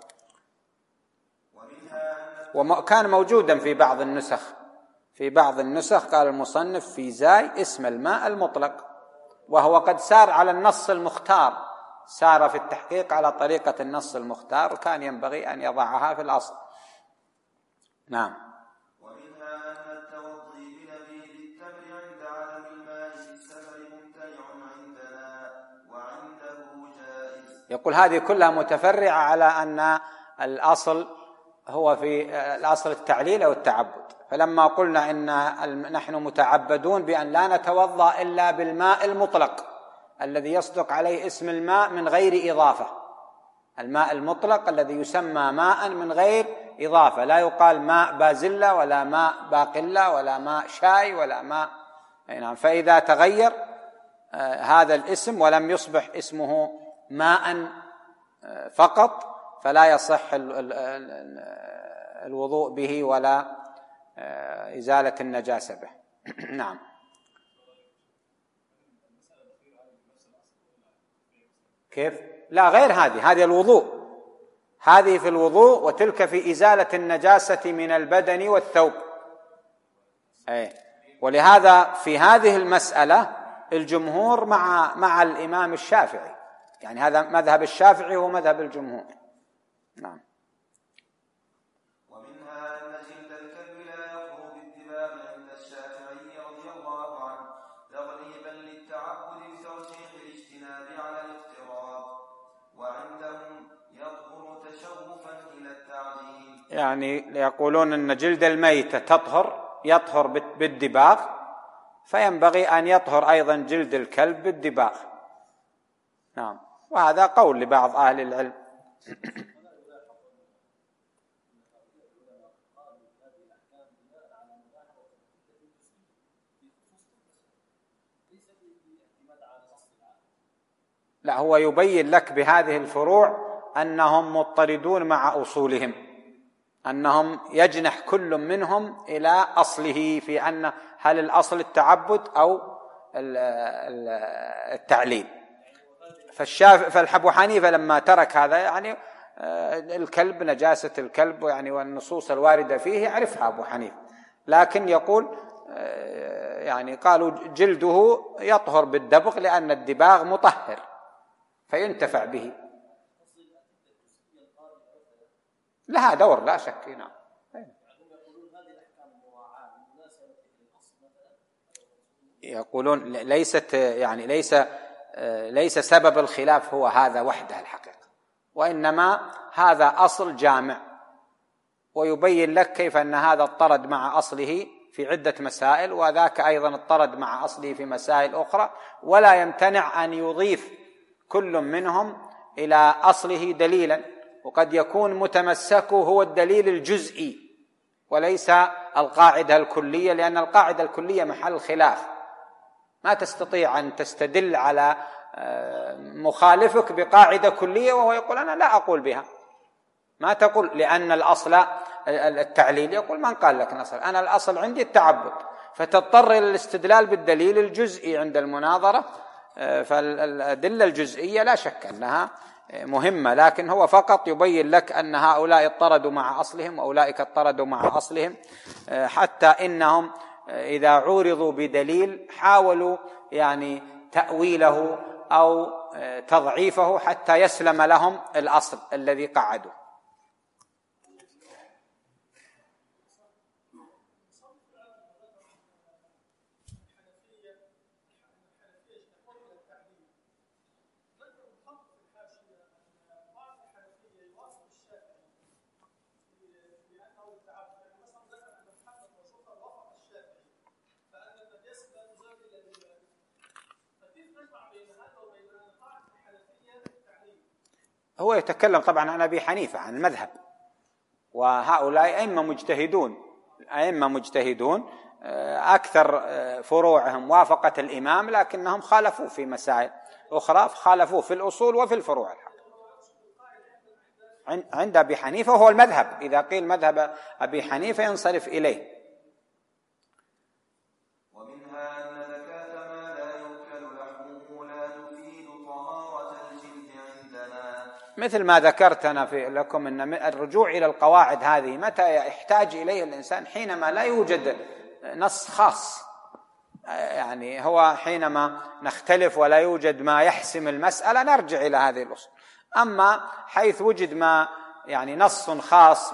وكان موجودا في بعض النسخ، في بعض النسخ قال المصنف في زاي اسم الماء المطلق، وهو قد سار على النص المختار، سار في التحقيق على طريقة النص المختار، وكان ينبغي أن يضعها في الأصل. نعم. ومنها أن التوضي بنبيذ التمر عند عدم الماء في السفر ممتنع عندنا وعنده جائز. يقول هذه كلها متفرعة على أن الأصل هو في الأصل التعليل أو التعبد، فلما قلنا إن نحن متعبدون بأن لا نتوضأ إلا بالماء المطلق الذي يصدق عليه اسم الماء من غير إضافة، الماء المطلق الذي يسمى ماء من غير إضافة، لا يقال ماء بازلة ولا ماء باقلة ولا ماء شاي ولا ماء. فإذا تغير هذا الاسم ولم يصبح اسمه ماء فقط فلا يصح الوضوء به ولا إزالة النجاسة به. نعم. كيف؟ لا، غير هذه الوضوء، هذه في الوضوء وتلك في إزالة النجاسة من البدن والثوب. ولهذا في هذه المسألة الجمهور مع الإمام الشافعي، يعني هذا مذهب الشافعي هو مذهب الجمهور. نعم. ومنها أن جلد الكلب لا يطهر بالدباغ عند الشافعي رضي الله عنه تغليبا للتعبد بترجيح الاجتناب على الافتراض، وعندهم يطهر تشوفا إلى التعليل، يعني يقولون أن جلد الميتة يطهر بالدباغ، فينبغي أن يطهر أيضا جلد الكلب بالدباغ. نعم. وهذا قول لبعض أهل العلم. لا، هو يبين لك بهذه الفروع أنهم مضطردون مع أصولهم، أنهم يجنح كل منهم إلى أصله في أن هل الأصل التعبد أو التعليل. فالأبو حنيفة لما ترك هذا يعني الكلب نجاسة الكلب يعني والنصوص الواردة فيه يعرفها أبو حنيفة، لكن يقول يعني قالوا جلده يطهر بالدبغ لأن الدباغ مطهر فينتفع به، لها دور لا شك. نعم. يقولون ليس سبب الخلاف هو هذا وحده الحقيقة، وإنما هذا أصل جامع، ويبين لك كيف أن هذا اضطرد مع أصله في عدة مسائل، وذاك أيضا اضطرد مع أصله في مسائل أخرى، ولا يمتنع أن يضيف كل منهم إلى أصله دليلا، وقد يكون متمسكه هو الدليل الجزئي وليس القاعدة الكلية، لأن القاعدة الكلية محل خلاف، ما تستطيع أن تستدل على مخالفك بقاعدة كلية وهو يقول أنا لا أقول بها، ما تقول لأن الأصل التعليل، يقول من قال لك الأصل؟ أنا الأصل عندي التعبد، فتضطر إلى الاستدلال بالدليل الجزئي عند المناظرة فالأدلة الجزئية لا شك أنها مهمة، لكن هو فقط يبين لك أن هؤلاء اضطردوا مع أصلهم وأولئك اضطردوا مع أصلهم، حتى إنهم إذا عورضوا بدليل حاولوا يعني تأويله أو تضعيفه حتى يسلم لهم الأصل الذي قعدوا. هو يتكلم طبعا عن أبي حنيفة، عن المذهب، وهؤلاء أئمة مجتهدون أكثر فروعهم وافقت الإمام، لكنهم خالفوا في مسائل أخرى، خالفوا في الأصول وفي الفروع. عند أبي حنيفة هو المذهب، إذا قيل مذهب أبي حنيفة ينصرف إليه. مثل ما ذكرت أنا لكم أن الرجوع إلى القواعد هذه متى يحتاج إليه الإنسان؟ حينما لا يوجد نص خاص، يعني هو حينما نختلف ولا يوجد ما يحسم المسألة نرجع إلى هذه الأصول. أما حيث وجد ما يعني نص خاص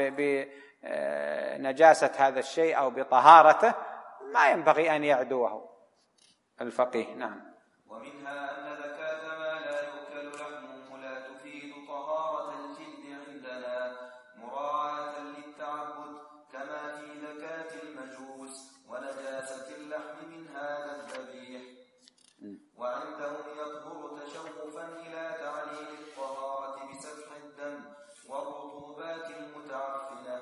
بنجاسة هذا الشيء أو بطهارته ما ينبغي أن يعدوه الفقيه. نعم. ومنها أن زكاة ما لا يؤكل لحمه لا تفيد طهارة الجلد عندنا مراعاة للتعبد، كما في زكاة المجوس ونجاسة اللحم من هذا الذبيح. وعندهم يطهر تشوفا إلى تعليل الطهارة بسفح الدم والرطوبات المتعفنة.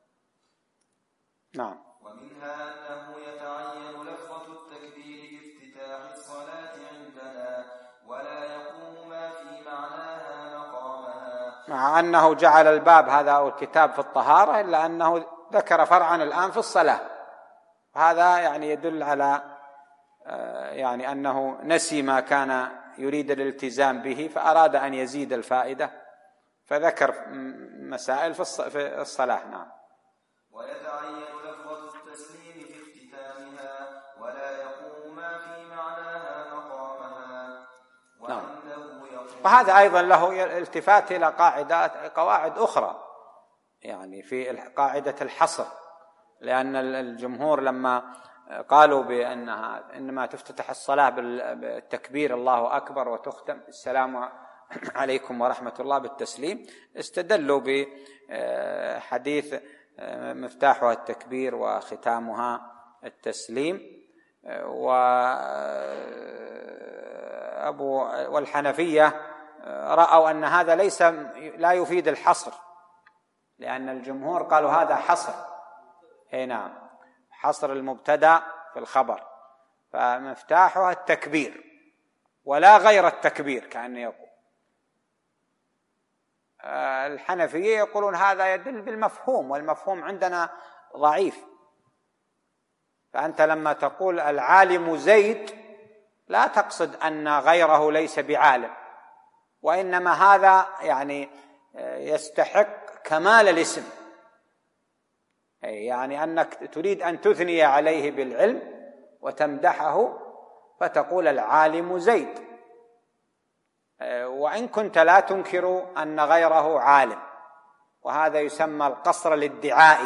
نعم. ومنها أنه يتعين لفظة التكبير بافتتاح الصلاة عندنا ولا يقوم ما في معناها مقامها، مع أنه جعل الباب هذا أو الكتاب في الطهارة، إلا أنه ذكر فرعا الآن في الصلاة. هذا يعني يدل على يعني أنه نسي ما كان يريد الالتزام به، فأراد أن يزيد الفائدة فذكر مسائل في الصلاة. نعم. ويتعين لفظة التسليم في اختتامها ولا يقوم ما في معناها مقامها. وهذا أيضا له التفات إلى قواعد أخرى، يعني في قاعدة الحصر، لأن الجمهور لما قالوا بأنها إنما تفتتح الصلاة بالتكبير الله أكبر وتختم السلام عليكم ورحمة الله بالتسليم، استدلوا بحديث مفتاحها التكبير وختامها التسليم. والحنفية رأوا أن هذا لا يفيد الحصر، لأن الجمهور قالوا هذا حصر. نعم، حصر المبتدأ في الخبر، فمفتاحها التكبير ولا غير التكبير كأنه يقول. الحنفية يقولون هذا يدل بالمفهوم، والمفهوم عندنا ضعيف. فأنت لما تقول العالم زيد لا تقصد أن غيره ليس بعالم، وإنما هذا يعني يستحق كمال الاسم، يعني أنك تريد أن تثني عليه بالعلم وتمدحه فتقول العالم زيد، وإن كنت لا تنكر أن غيره عالم، وهذا يسمى القصر الادعائي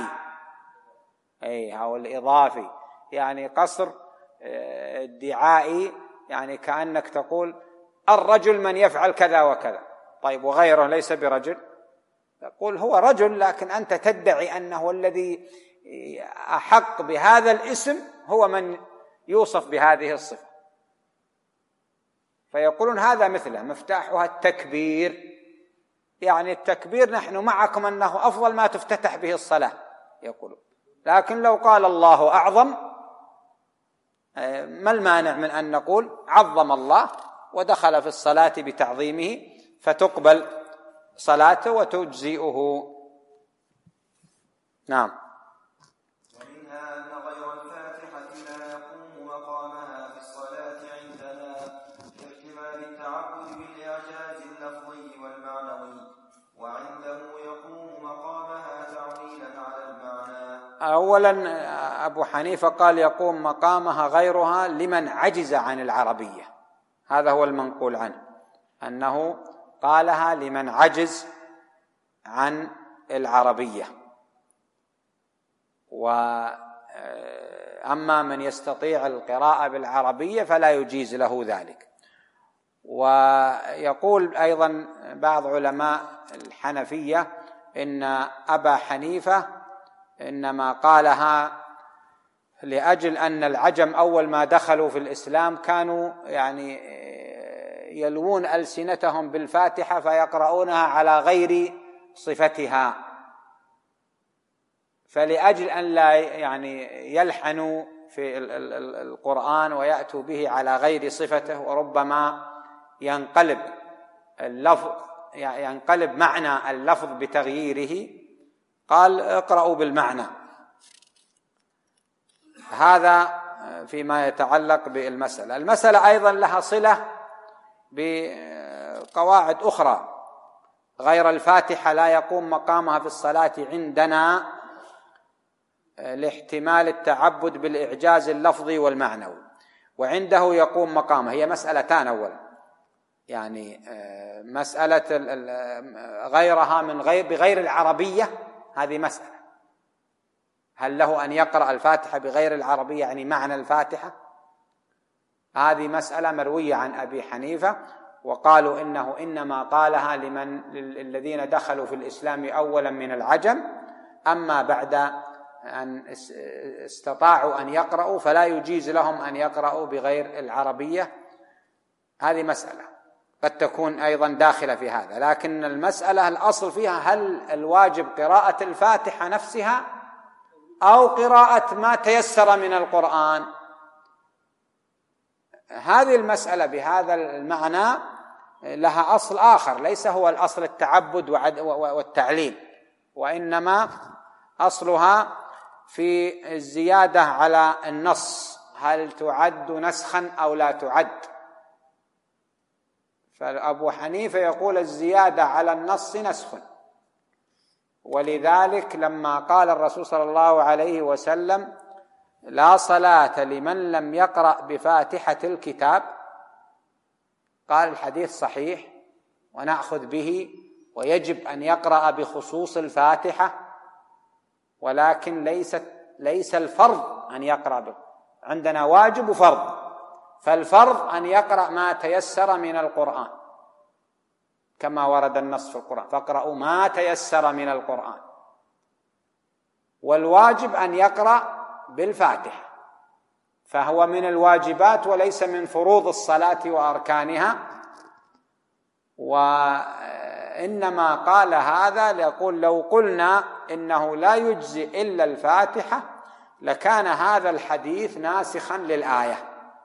أو الإضافي، يعني قصر ادعائي، يعني كأنك تقول الرجل من يفعل كذا وكذا. طيب وغيره ليس برجل؟ تقول هو رجل، لكن أنت تدعي أنه الذي أحق بهذا الاسم هو من يوصف بهذه الصفة. فيقولون هذا مثله مفتاحها التكبير، يعني التكبير نحن معكم أنه أفضل ما تفتتح به الصلاة يقولون، لكن لو قال الله أعظم ما المانع من أن نقول عظم الله ودخل في الصلاة بتعظيمه فتقبل صلاته وتجزئه. نعم. ومنها أن غير الفاتحة لا يقوم مقامها في الصلاة عندنا أولا أبو حنيفة قال يقوم مقامها غيرها لمن عجز عن العربية، هذا هو المنقول عنه، أنه قالها لمن عجز عن العربية. وأما من يستطيع القراءة بالعربية فلا يجيز له ذلك. ويقول أيضا بعض علماء الحنفية إن أبا حنيفة إنما قالها لأجل أن العجم أول ما دخلوا في الإسلام كانوا يعني يلوون ألسنتهم بالفاتحة فيقرؤونها على غير صفتها، فلأجل أن لا يعني يلحنوا في القرآن ويأتوا به على غير صفته، وربما ينقلب اللفظ ينقلب معنى اللفظ بتغييره، قال اقرأوا بالمعنى. هذا فيما يتعلق بالمسألة. المسألة أيضا لها صلة بقواعد أخرى غير الفاتحة لا يقوم مقامها في الصلاة عندنا لاحتمال التعبد بالإعجاز اللفظي والمعنوي، وعنده يقوم مقامه. هي مسألتان، أولا يعني مسألة غيرها من بغير العربية، هذه مسألة، هل له أن يقرأ الفاتحة بغير العربية يعني معنى الفاتحة؟ هذه مسألة مروية عن أبي حنيفة، وقالوا إنه إنما قالها لمن الذين دخلوا في الإسلام أولا من العجم، أما بعد أن استطاعوا أن يقرأوا فلا يجيز لهم أن يقرأوا بغير العربية. هذه مسألة قد تكون أيضا داخلة في هذا، لكن المسألة الأصل فيها هل الواجب قراءة الفاتحة نفسها أو قراءة ما تيسر من القرآن؟ هذه المسألة بهذا المعنى لها أصل آخر، ليس هو الأصل التعبد والتعليل، وإنما أصلها في الزيادة على النص، هل تعد نسخا أو لا تعد؟ فأبو حنيفة يقول الزيادة على النص نسخ، ولذلك لما قال الرسول صلى الله عليه وسلم لا صلاة لمن لم يقرأ بفاتحة الكتاب، قال الحديث صحيح ونأخذ به، ويجب أن يقرأ بخصوص الفاتحة، ولكن ليس الفرض أن يقرأ به، عندنا واجب وفرض، فالفرض أن يقرأ ما تيسر من القرآن كما ورد النص في القرآن، فاقرأوا ما تيسر من القرآن، والواجب أن يقرأ بالفاتحة، فهو من الواجبات وليس من فروض الصلاة وأركانها. وإنما قال هذا ليقول لو قلنا إنه لا يجزي إلا الفاتحة لكان هذا الحديث ناسخا للآية،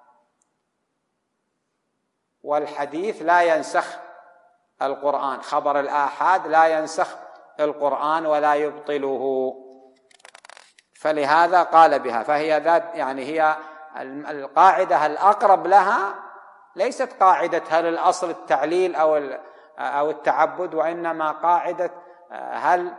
والحديث لا ينسخ القرآن، خبر الآحاد لا ينسخ القرآن ولا يبطله، فلهذا قال بها. فهي ذات يعني هي القاعدة الأقرب لها ليست قاعدة هل الأصل التعليل أو التعبد، وإنما قاعدة هل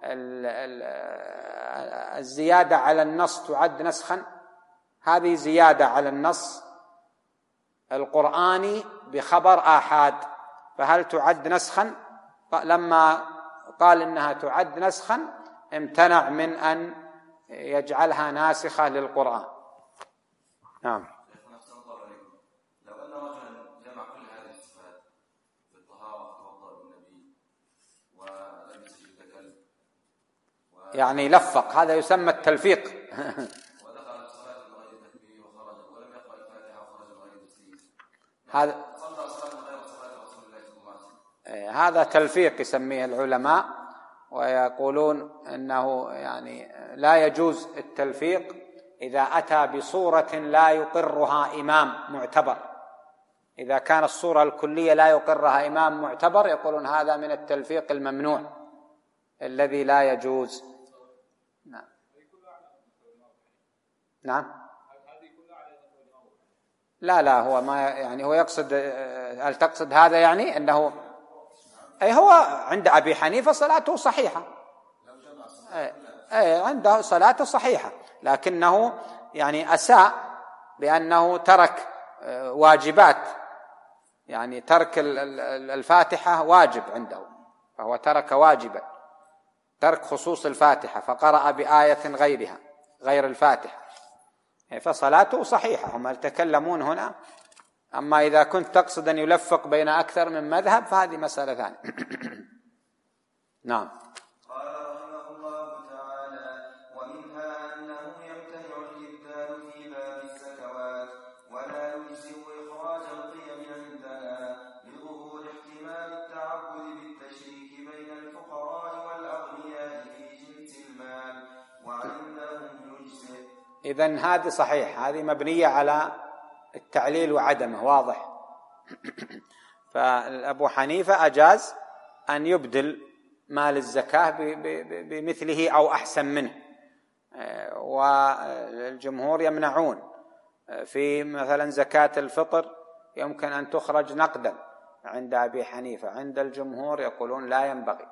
الزيادة على النص تعد نسخا. هذه زيادة على النص القرآني بخبر آحاد، فهل تعد نسخا؟ لما قال إنها تعد نسخا امتنع من أن يجعلها ناسخة للقرآن. نعم. لو أن رجلا جمع كل هذه الصفات في الطهارة توضأ بالنبي ولبس الكلب يعني لفق، هذا يسمى التلفيق. ودخل الصلاة بغير تكبير وخرج ولم يقرأ الفاتحة وخرج بغير تسليم، هذا صلى صلاة غير صلاة رسول الله صلى الله عليه وسلم. هذا تلفيق يسميه العلماء، ويقولون أنه يعني لا يجوز التلفيق إذا أتى بصورة لا يقرها إمام معتبر. إذا كان الصورة الكلية لا يقرها إمام معتبر يقولون هذا من التلفيق الممنوع الذي لا يجوز. نعم. نعم. لا هو ما يعني هو يقصد، هل تقصد هذا يعني أنه أي هو عند أبي حنيفة صلاته صحيحة، عنده صلاته صحيحة، لكنه يعني أساء بأنه ترك واجبات، يعني ترك الفاتحة واجب عنده، فهو ترك واجبا، ترك خصوص الفاتحة، فقرأ بآية غيرها غير الفاتحة، فصلاته صحيحة. هم يتكلمون هنا. أما إذا كنت تقصد أن يلفق بين أكثر من مذهب فهذه مسألة ثانية. نعم. قال رحمه الله تعالى: ومنها أنه يمتنع الإبدال في باب الزكوات، ولا يجزئ إخراج القيم عندنا لظهور احتمال التعبد بالتشريك بين الفقراء والأغنياء في جنس المال، وعندهم يجزئ. إذن هذه صحيح، هذه مبنية على التعليل وعدمه واضح. فأبو حنيفة أجاز أن يبدل مال الزكاة بمثله أو أحسن منه، والجمهور يمنعون. في مثلا زكاة الفطر يمكن أن تخرج نقدا عند أبي حنيفة، عند الجمهور يقولون لا ينبغي،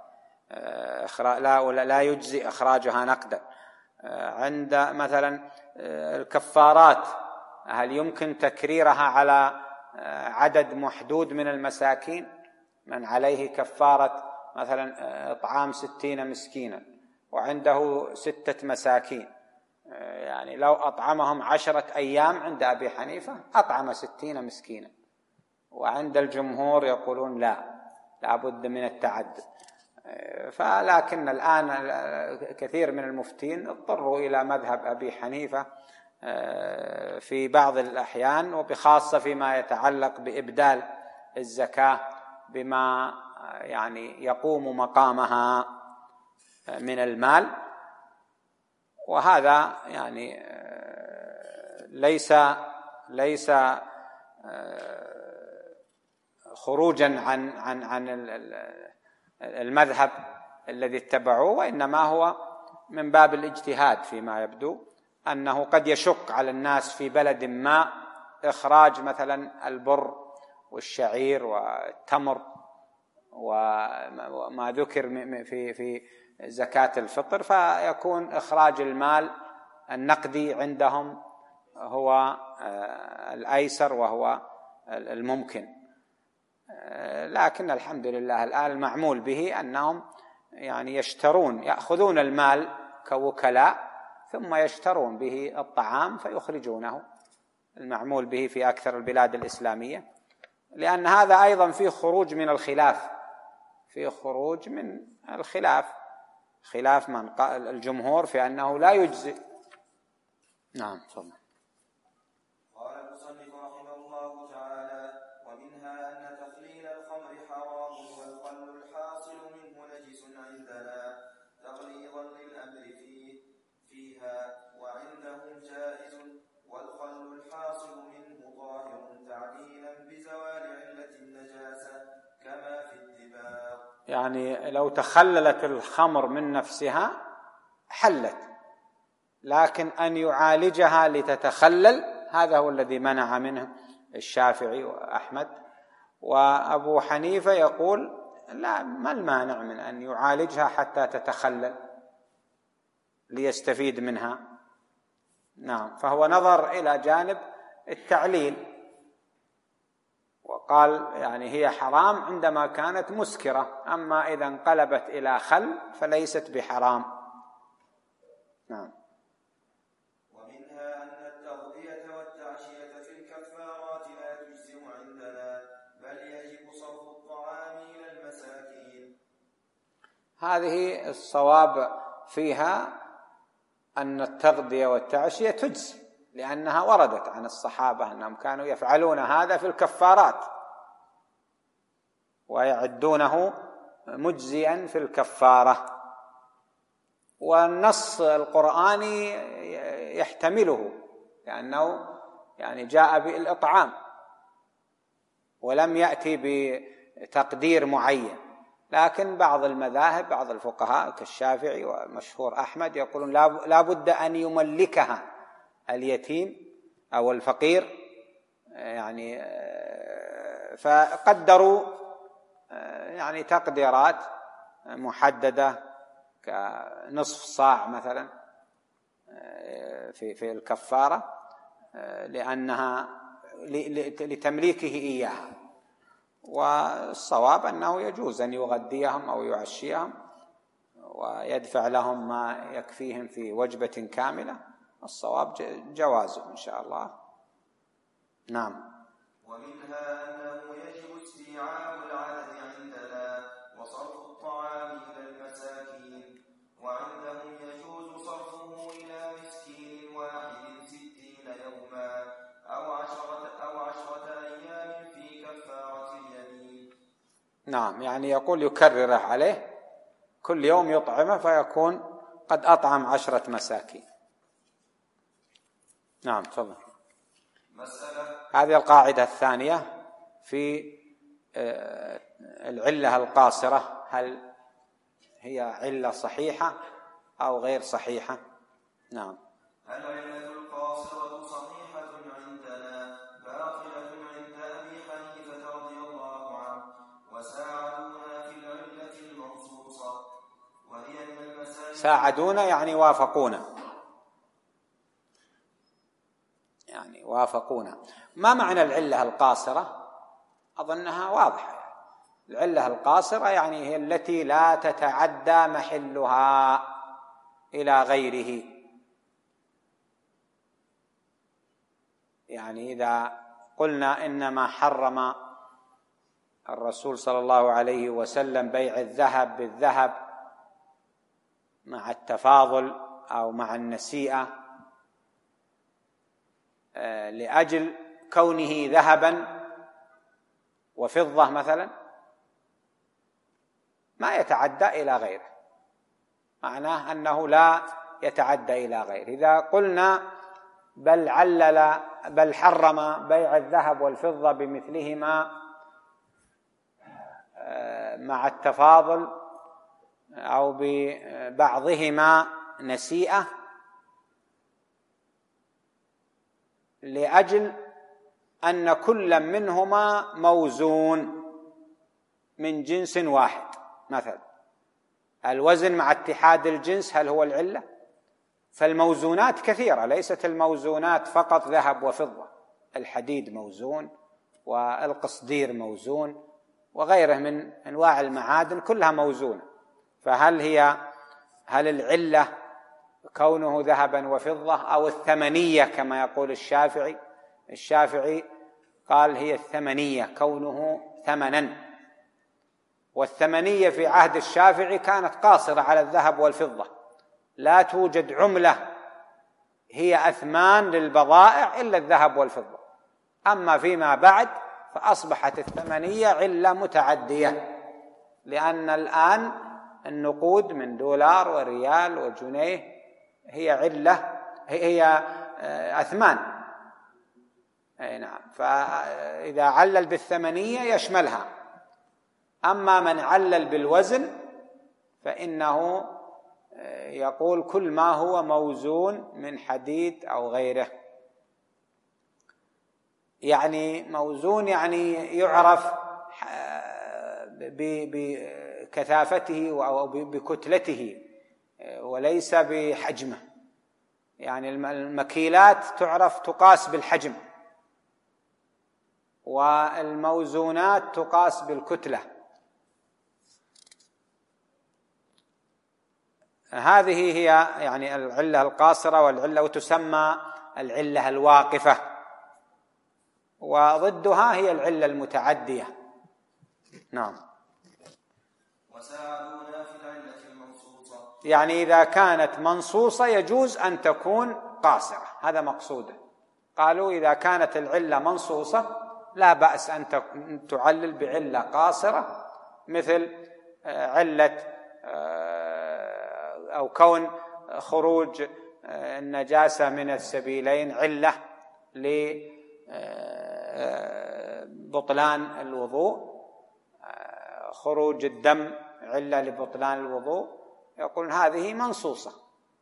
لا يجزي إخراجها نقدا. عند مثلا الكفارات هل يمكن تكريرها على عدد محدود من المساكين؟ من عليه كفارة مثلا إطعام 60 مسكينا وعنده 6 مساكين، يعني لو أطعمهم 10 أيام عند أبي حنيفة أطعم 60 مسكينا، وعند الجمهور يقولون لا بد من التعدد. فلكن الآن كثير من المفتين اضطروا إلى مذهب أبي حنيفة في بعض الأحيان، وبخاصة فيما يتعلق بإبدال الزكاة بما يعني يقوم مقامها من المال. وهذا يعني ليس خروجا عن المذهب الذي اتبعوه، وإنما هو من باب الاجتهاد فيما يبدو، أنه قد يشق على الناس في بلد ما إخراج مثلا البر والشعير والتمر وما ذكر في زكاة الفطر، فيكون إخراج المال النقدي عندهم هو الأيسر وهو الممكن. لكن الحمد لله الآن المعمول به أنهم يعني يأخذون المال كوكلاء ثم يشترون به الطعام فيخرجونه، المعمول به في أكثر البلاد الإسلامية، لأن هذا أيضا فيه خروج من الخلاف، خلاف من قال الجمهور في أنه لا يجزئ. نعم. قال المصنف رحمه الله تعالى: ومنها أن تقليل الخمر حرام، والخل الحاصل منه نجس عندنا تغليظا للأمر فيها، وعندهم جائز، والخل الحاصل منه طاهر تعليلا بزوال علة النجاسة كما في الدباغ. يعني لو تخللت الخمر من نفسها حلت، لكن أن يعالجها لتتخلل هذا هو الذي منع منه الشافعي وأحمد. وأبو حنيفة يقول لا، ما المانع من أن يعالجها حتى تتخلل ليستفيد منها. نعم. فهو نظر إلى جانب التعليل وقال يعني هي حرام عندما كانت مسكرة، أما إذا انقلبت إلى خل فليست بحرام. نعم. ومنها أن التغذية والتعشية في الكفارات لا تجزئ عندنا، بل يجب صرف الطعام إلى المساكين. هذه الصواب فيها أن التغذية والتعشية تجزي، لأنها وردت عن الصحابة أنهم كانوا يفعلون هذا في الكفارات ويعدونه مجزيا في الكفارة، والنص القرآني يحتمله، لأنه يعني جاء بالإطعام ولم يأتي بتقدير معين. لكن بعض المذاهب، بعض الفقهاء كالشافعي ومشهور أحمد يقولون لا بد أن يملكها اليتيم أو الفقير، يعني فقدروا يعني تقديرات محددة كنصف صاع مثلا في الكفارة، لأنها لتمليكه إياها. والصواب أنه يجوز أن يغديهم أو يعشيهم ويدفع لهم ما يكفيهم في وجبة كاملة. الصواب جوازه إن شاء الله. نعم. ومنها أنه يجب استيعاب العدد عندنا وصرف الطعام إلى المساكين، وعندهم يجوز صرفه إلى مسكين واحد 60 يوما أو 10 أيام في كفارة اليمين. نعم، يعني يقول يكرره عليه كل يوم يطعمه فيكون قد أطعم 10 مساكين. نعم تفضل. هذه القاعدة الثانية في العلة القاصرة، هل هي علة صحيحة أو غير صحيحة؟ نعم. العلة القاصرة صحيحة عندنا باطلة عند أبي حنيفة رضي الله عنه، وساعدونا في العلة المنصوصة وهي من المسائل. ساعدونا يعني وافقونا، يعني وافقونا. ما معنى العلة القاصرة؟ أظنها واضحة. العلة القاصرة يعني هي التي لا تتعدى محلها إلى غيره. يعني إذا قلنا إنما حرم الرسول صلى الله عليه وسلم بيع الذهب بالذهب مع التفاضل أو مع النسيئة لأجل كونه ذهبا وفضة مثلا، ما يتعدى إلى غيره، معناه أنه لا يتعدى إلى غيره. إذا قلنا بل حرم بيع الذهب والفضة بمثلهما مع التفاضل أو ببعضهما نسيئة لأجل أن كل منهما موزون من جنس واحد. مثلا الوزن مع اتحاد الجنس هل هو العلة؟ فالموزونات كثيرة، ليست الموزونات فقط ذهب وفضة، الحديد موزون والقصدير موزون وغيره من أنواع المعادن كلها موزونة. هل العلة كونه ذهبا وفضة أو الثمنية كما يقول الشافعي؟ الشافعي قال هي الثمنية، كونه ثمنا. والثمنية في عهد الشافعي كانت قاصرة على الذهب والفضة، لا توجد عملة هي أثمان للبضائع إلا الذهب والفضة. أما فيما بعد فأصبحت الثمنية علة متعدية، لأن الآن النقود من دولار وريال وجنيه هي علة، هي أثمان. أي نعم. فإذا علل بالثمنية يشملها. أما من علل بالوزن فإنه يقول كل ما هو موزون من حديد أو غيره. يعني موزون يعني يعرف بكثافته أو بكتلته وليس بحجمه. يعني المكيلات تعرف تقاس بالحجم، والموزونات تقاس بالكتلة. هذه هي يعني العلة القاصرة والعلة، وتسمى العلة الواقفة، وضدها هي العلة المتعدية. نعم. وساعدونا في العلة المنصوصة، يعني إذا كانت منصوصة يجوز أن تكون قاصرة، هذا مقصوده. قالوا إذا كانت العلة منصوصة لا بأس أن تعلل بعلة قاصرة، مثل علة أو كون خروج النجاسة من السبيلين علة لبطلان الوضوء، خروج الدم علة لبطلان الوضوء، يقول هذه منصوصة،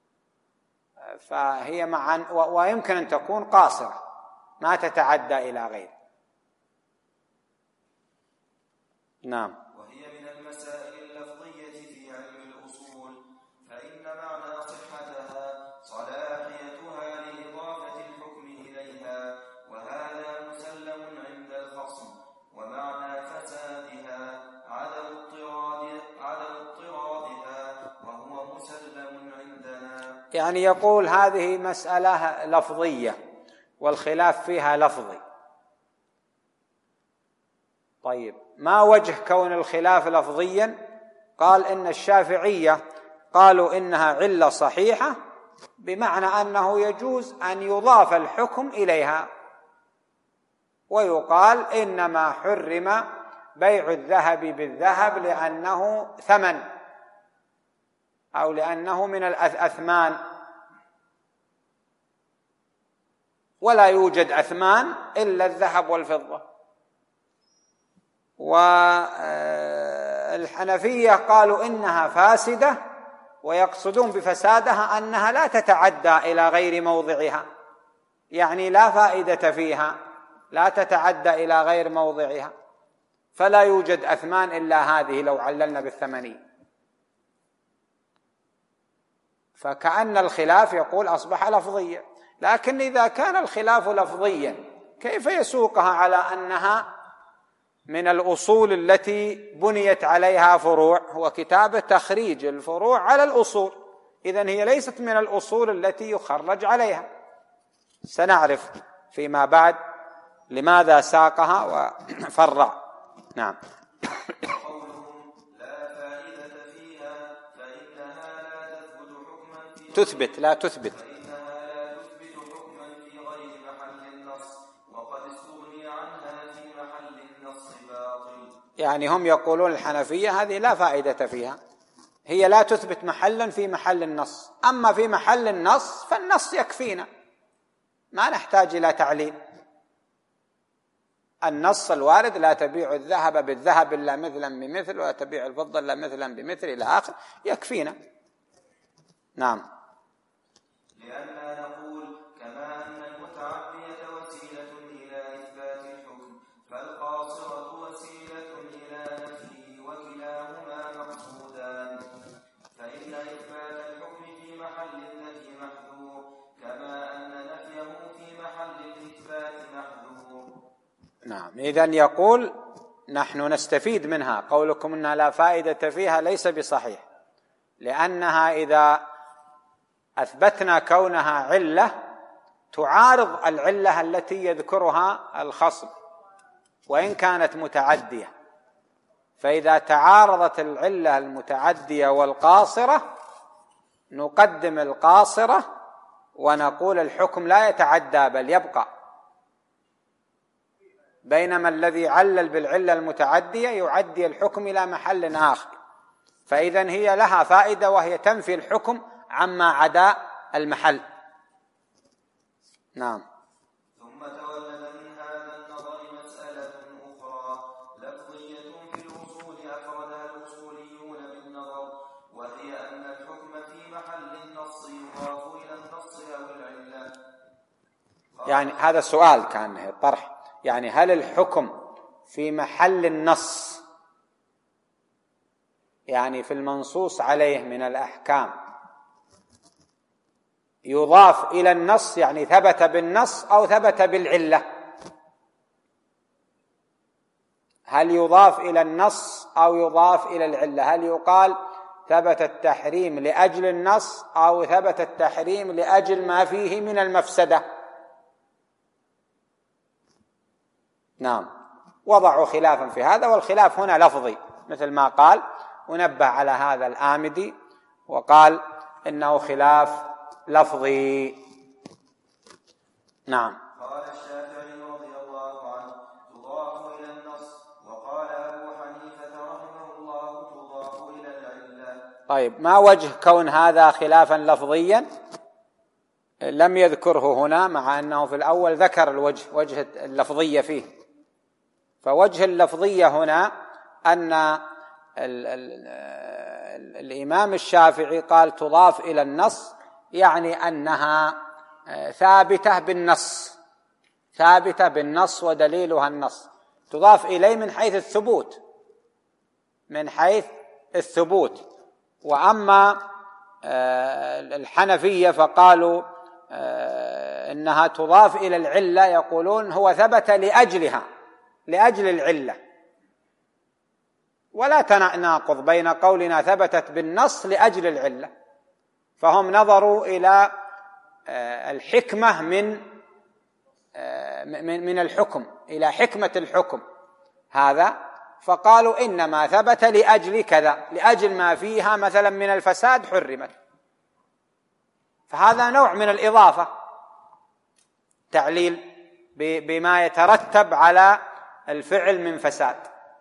فهي معا ويمكن أن تكون قاصرة ما تتعدى إلى غيره. نعم. وهي من المسائل اللفظية في علم الأصول، يعني يقول هذه مسألة لفظية والخلاف فيها لفظي. طيب ما وجه كون الخلاف لفظيا؟ قال إن الشافعية قالوا إنها علة صحيحة، بمعنى أنه يجوز أن يضاف الحكم إليها، ويقال إنما حرم بيع الذهب بالذهب لأنه ثمن أو لأنه من الأثمان، ولا يوجد أثمان إلا الذهب والفضة. والحنفية قالوا إنها فاسدة، ويقصدون بفسادها أنها لا تتعدى إلى غير موضعها، يعني لا فائدة فيها، لا تتعدى إلى غير موضعها، فلا يوجد أثمان إلا هذه لو عللنا بالثمنية. فكأن الخلاف يقول أصبح لفظيا. لكن إذا كان الخلاف لفظيا كيف يسوقها على أنها من الأصول التي بنيت عليها فروع؟ هو كتاب تخريج الفروع على الأصول، إذن هي ليست من الأصول التي يخرج عليها. سنعرف فيما بعد لماذا ساقها وفرع. نعم. تثبت لا تثبت يعني هم يقولون الحنفية هذه لا فائدة فيها، هي لا تثبت محلا في محل النص، أما في محل النص فالنص يكفينا، ما نحتاج إلى تعليل. النص الوارد لا تبيع الذهب بالذهب إلا مثلا بمثل، ولا تبيع الفضة إلا مثلا بمثل إلى آخر، يكفينا. نعم. لأننا نقول كما أن المتعدية وسيلة إلى إثبات الحكم فالقاصرة وسيلة إلى نفيه، وكلاهما مقصودان، فإن إثبات الحكم في محل النفي محذور، كما أن نفيه في محل الإثبات محذور. نعم. إذن يقول نحن نستفيد منها قولكم أنها لا فائدة فيها ليس بصحيح، لأنها إذا أثبتنا كونها علة تعارض العلة التي يذكرها الخصم وإن كانت متعدية، فإذا تعارضت العلة المتعدية والقاصرة نقدم القاصرة ونقول الحكم لا يتعدى بل يبقى، بينما الذي علل بالعلة المتعدية يعدي الحكم إلى محل آخر، فإذن هي لها فائدة وهي تنفي الحكم عما عدا المحل. نعم. ثم تولد من هذا النظر مسألة أخرى لفظية في الأصول أفردها الأصوليون بالنظر، وهي أن الحكم في محل النص يضاف إلى النص أو العلة. يعني هذا سؤال كان طرح، يعني هل الحكم في محل النص يعني في المنصوص عليه من الأحكام يضاف إلى النص، يعني ثبت بالنص أو ثبت بالعلة؟ هل يضاف إلى النص أو يضاف إلى العلة؟ هل يقال ثبت التحريم لأجل النص أو ثبت التحريم لأجل ما فيه من المفسدة؟ نعم. وضعوا خلافا في هذا، والخلاف هنا لفظي مثل ما قال، ونبه على هذا الآمدي وقال إنه خلاف لفظي. نعم. قال الشافعي رضي الله عنه تضاف إلى النص، وقال أبو حنيفة رحمه الله تضاف إلى العلة. طيب ما وجه كون هذا خلافا لفظيا؟ لم يذكره هنا، مع أنه في الأول ذكر وجه اللفظية فيه. فوجه اللفظية هنا أن الإمام الشافعي قال تضاف إلى النص، يعني أنها ثابتة بالنص، ثابتة بالنص ودليلها النص، تضاف إليه من حيث الثبوت، من حيث الثبوت. وأما الحنفية فقالوا إنها تضاف إلى العلة، يقولون هو ثبت لأجلها، لأجل العلة، ولا تناقض بين قولنا ثبتت بالنص لأجل العلة، فهم نظروا إلى الحكمة من الحكم، إلى حكمة الحكم هذا، فقالوا إنما ثبت لأجل كذا، لأجل ما فيها مثلا من الفساد حرمت. فهذا نوع من الإضافة، تعليل بما يترتب على الفعل من فساد.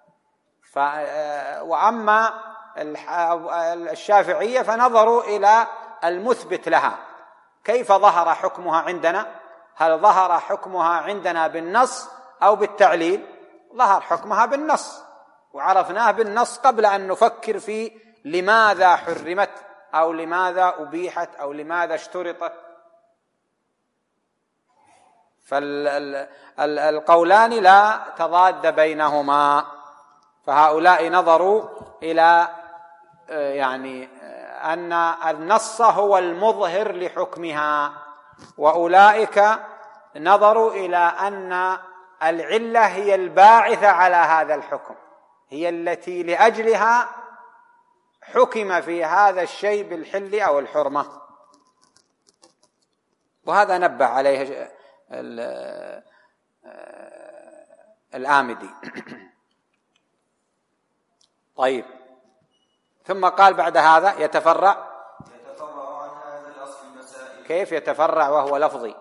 وأما الشافعية فنظروا إلى المثبت لها، كيف ظهر حكمها عندنا؟ هل ظهر حكمها عندنا بالنص أو بالتعليل؟ ظهر حكمها بالنص، وعرفناه بالنص قبل أن نفكر في لماذا حرمت أو لماذا أبيحت أو لماذا اشترطت. فالقولان لا تضاد بينهما. فهؤلاء نظروا إلى أن النص هو المظهر لحكمها، وأولئك نظروا إلى أن العلة هي الباعثة على هذا الحكم، هي التي لأجلها حكم في هذا الشيء بالحل أو الحرمة. وهذا نبه عليه الآمدي. طيب، ثم قال بعد هذا يتفرع عن هذا الأصل المسائل. كيف يتفرع وهو لفظي؟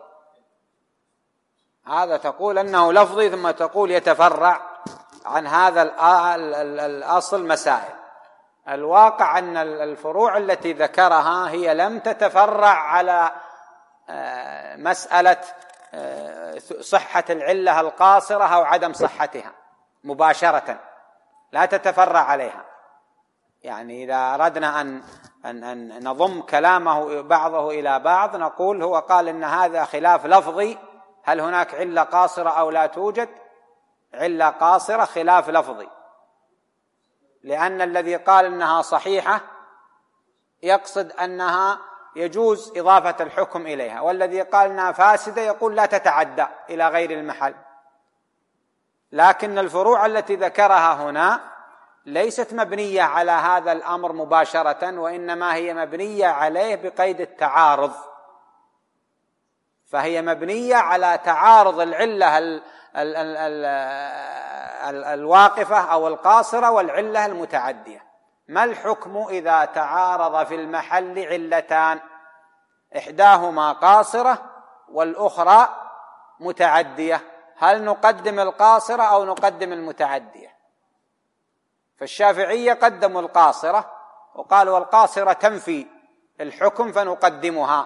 هذا تقول أنه لفظي، ثم تقول يتفرع عن هذا الأصل مسائل. الواقع أن الفروع التي ذكرها هي لم تتفرع على مسألة صحة العلة القاصرة أو عدم صحتها مباشرة، لا تتفرع عليها. يعني إذا أردنا أن نضم كلامه بعضه إلى بعض نقول هو قال إن هذا خلاف لفظي، هل هناك علة قاصرة أو لا توجد؟ علة قاصرة خلاف لفظي، لأن الذي قال إنها صحيحة يقصد أنها يجوز إضافة الحكم إليها، والذي قال إنها فاسدة يقول لا تتعدى إلى غير المحل. لكن الفروع التي ذكرها هنا ليست مبنية على هذا الأمر مباشرة، وإنما هي مبنية عليه بقيد التعارض. فهي مبنية على تعارض العلة الواقفة أو القاصرة والعلة المتعدية. ما الحكم إذا تعارض في المحل علتان، إحداهما قاصرة والأخرى متعدية؟ هل نقدم القاصرة أو نقدم المتعدية؟ فالشافعية قدموا القاصرة وقالوا والقاصرة تنفي الحكم فنقدمها،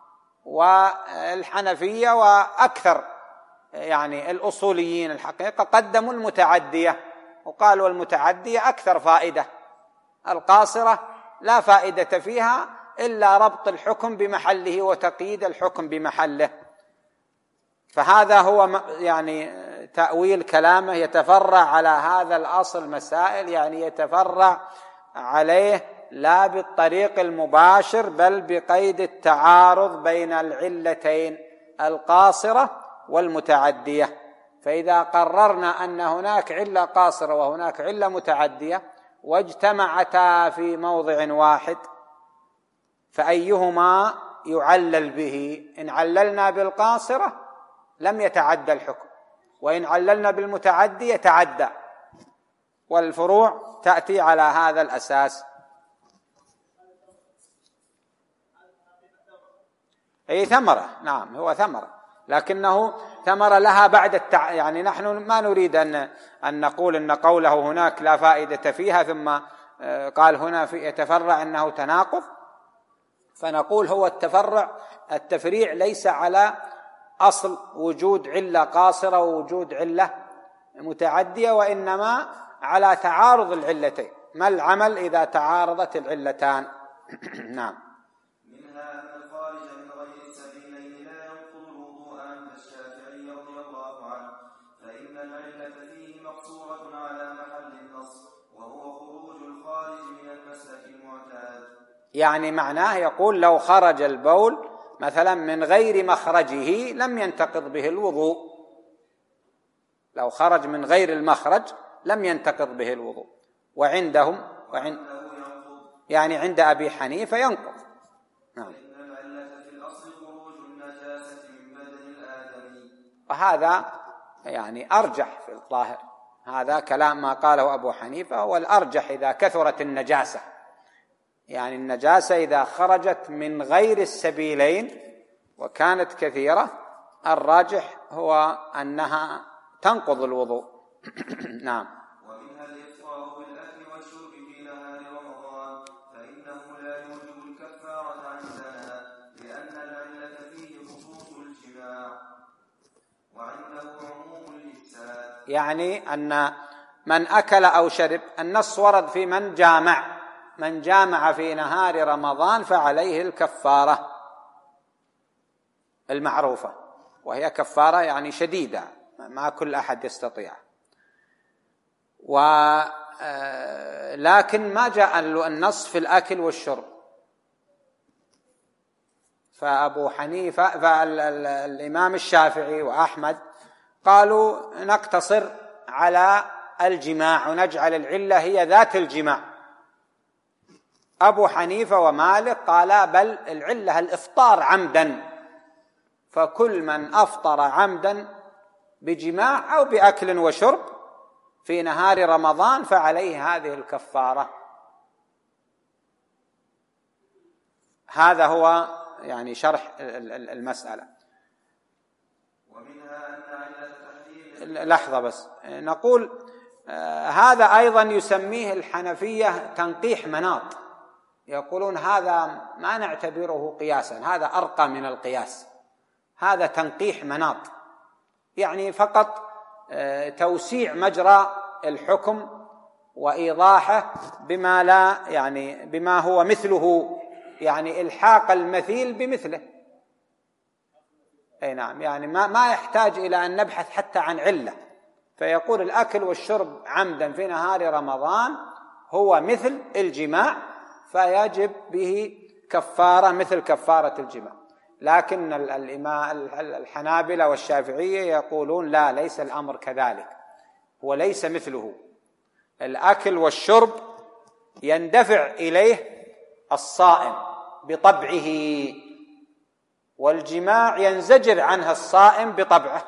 والحنفية وأكثر الأصوليين الحقيقة قدموا المتعدية وقالوا المتعدية أكثر فائدة، القاصرة لا فائدة فيها إلا ربط الحكم بمحله وتقييد الحكم بمحله. فهذا هو تأويل كلامه، يتفرع على هذا الأصل مسائل، يتفرع عليه لا بالطريق المباشر بل بقيد التعارض بين العلتين القاصرة والمتعدية. فإذا قررنا أن هناك علة قاصرة وهناك علة متعدية واجتمعتا في موضع واحد فأيهما يعلل به؟ إن عللنا بالقاصرة لم يتعدى الحكم، وإن عللنا بالمتعدي يتعدى، والفروع تأتي على هذا الأساس. أي ثمرة، نعم هو ثمرة، لكنه ثمرة لها بعد نحن ما نريد أن نقول أن قوله هناك لا فائدة فيها ثم قال هنا يتفرع أنه تناقض، فنقول هو التفريع ليس على أصل وجود علة قاصرة ووجود علة متعدية، وإنما على تعارض العلتين. ما العمل إذا تعارضت العلتان؟ نعم. منها أن الخارج من غير السبيلين لا ينقض الوضوء عند الشافعي رضي الله عنه، فإن العلة فيه مقصورة على محل النص، وهو خروج الخارج من المسلك المعتاد. معناه يقول لو خرج البول مثلا من غير مخرجه لم ينتقض به الوضوء، لو خرج من غير المخرج لم ينتقض به الوضوء. وعندهم عند أبي حنيفة ينقض، نعم. فإن العلة في الأصل خروج النجاسة من بدن الآدمي. وهذا يعني أرجح في الظاهر، هذا كلام ما قاله أبو حنيفة هو الأرجح إذا كثرت النجاسة، يعني النجاسة إذا خرجت من غير السبيلين وكانت كثيرة الراجح هو أنها تنقض الوضوء. نعم. ومنها الإفطار بالأكل والشرب في نهار رمضان، فإنه لا يوجب الكفارة عندنا لأن العلة فيه خصوص الجماع وعنده عموم الإفساد. يعني أن من أكل أو شرب، النص ورد في من جامع في نهار رمضان فعليه الكفارة المعروفة، وهي كفارة يعني شديدة ما كل أحد يستطيع. لكن ما جاء النص في الأكل والشرب، فأبو حنيفة فالإمام الشافعي وأحمد قالوا نقتصر على الجماع ونجعل العلة هي ذات الجماع. أبو حنيفة ومالك قال بل العلة الإفطار عمدا، فكل من أفطر عمدا بجماع أو بأكل وشرب في نهار رمضان فعليه هذه الكفارة. هذا هو يعني شرح المسألة. ومنها أن علة تحليل لحظة بس نقول هذا أيضا يسميه الحنفية تنقيح مناط، يقولون هذا ما نعتبره قياسا، هذا أرقى من القياس، هذا تنقيح مناط، يعني فقط توسيع مجرى الحكم وإيضاحه بما لا يعني بما هو مثله، يعني إلحاق المثيل بمثله. أي نعم، يعني ما يحتاج إلى أن نبحث حتى عن علة، فيقول الأكل والشرب عمدا في نهار رمضان هو مثل الجماع فيجب به كفارة مثل كفارة الجماع. لكن الحنابلة والشافعية يقولون لا، ليس الأمر كذلك، هو ليس مثله. الأكل والشرب يندفع إليه الصائم بطبعه، والجماع ينزجر عنه الصائم بطبعه،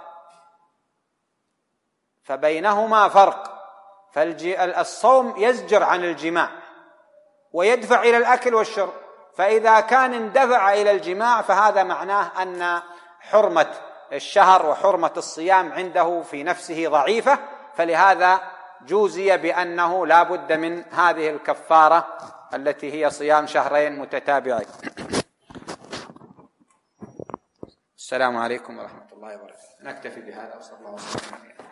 فبينهما فرق. فالصوم يزجر عن الجماع ويدفع إلى الأكل والشرب، فإذا كان اندفع إلى الجماع فهذا معناه أن حرمة الشهر وحرمة الصيام عنده في نفسه ضعيفة، فلهذا جوزي بأنه لا بد من هذه الكفارة التي هي صيام شهرين متتابعين. السلام عليكم ورحمة الله وبركاته. نكتفي بهذا وصلى الله وسلم.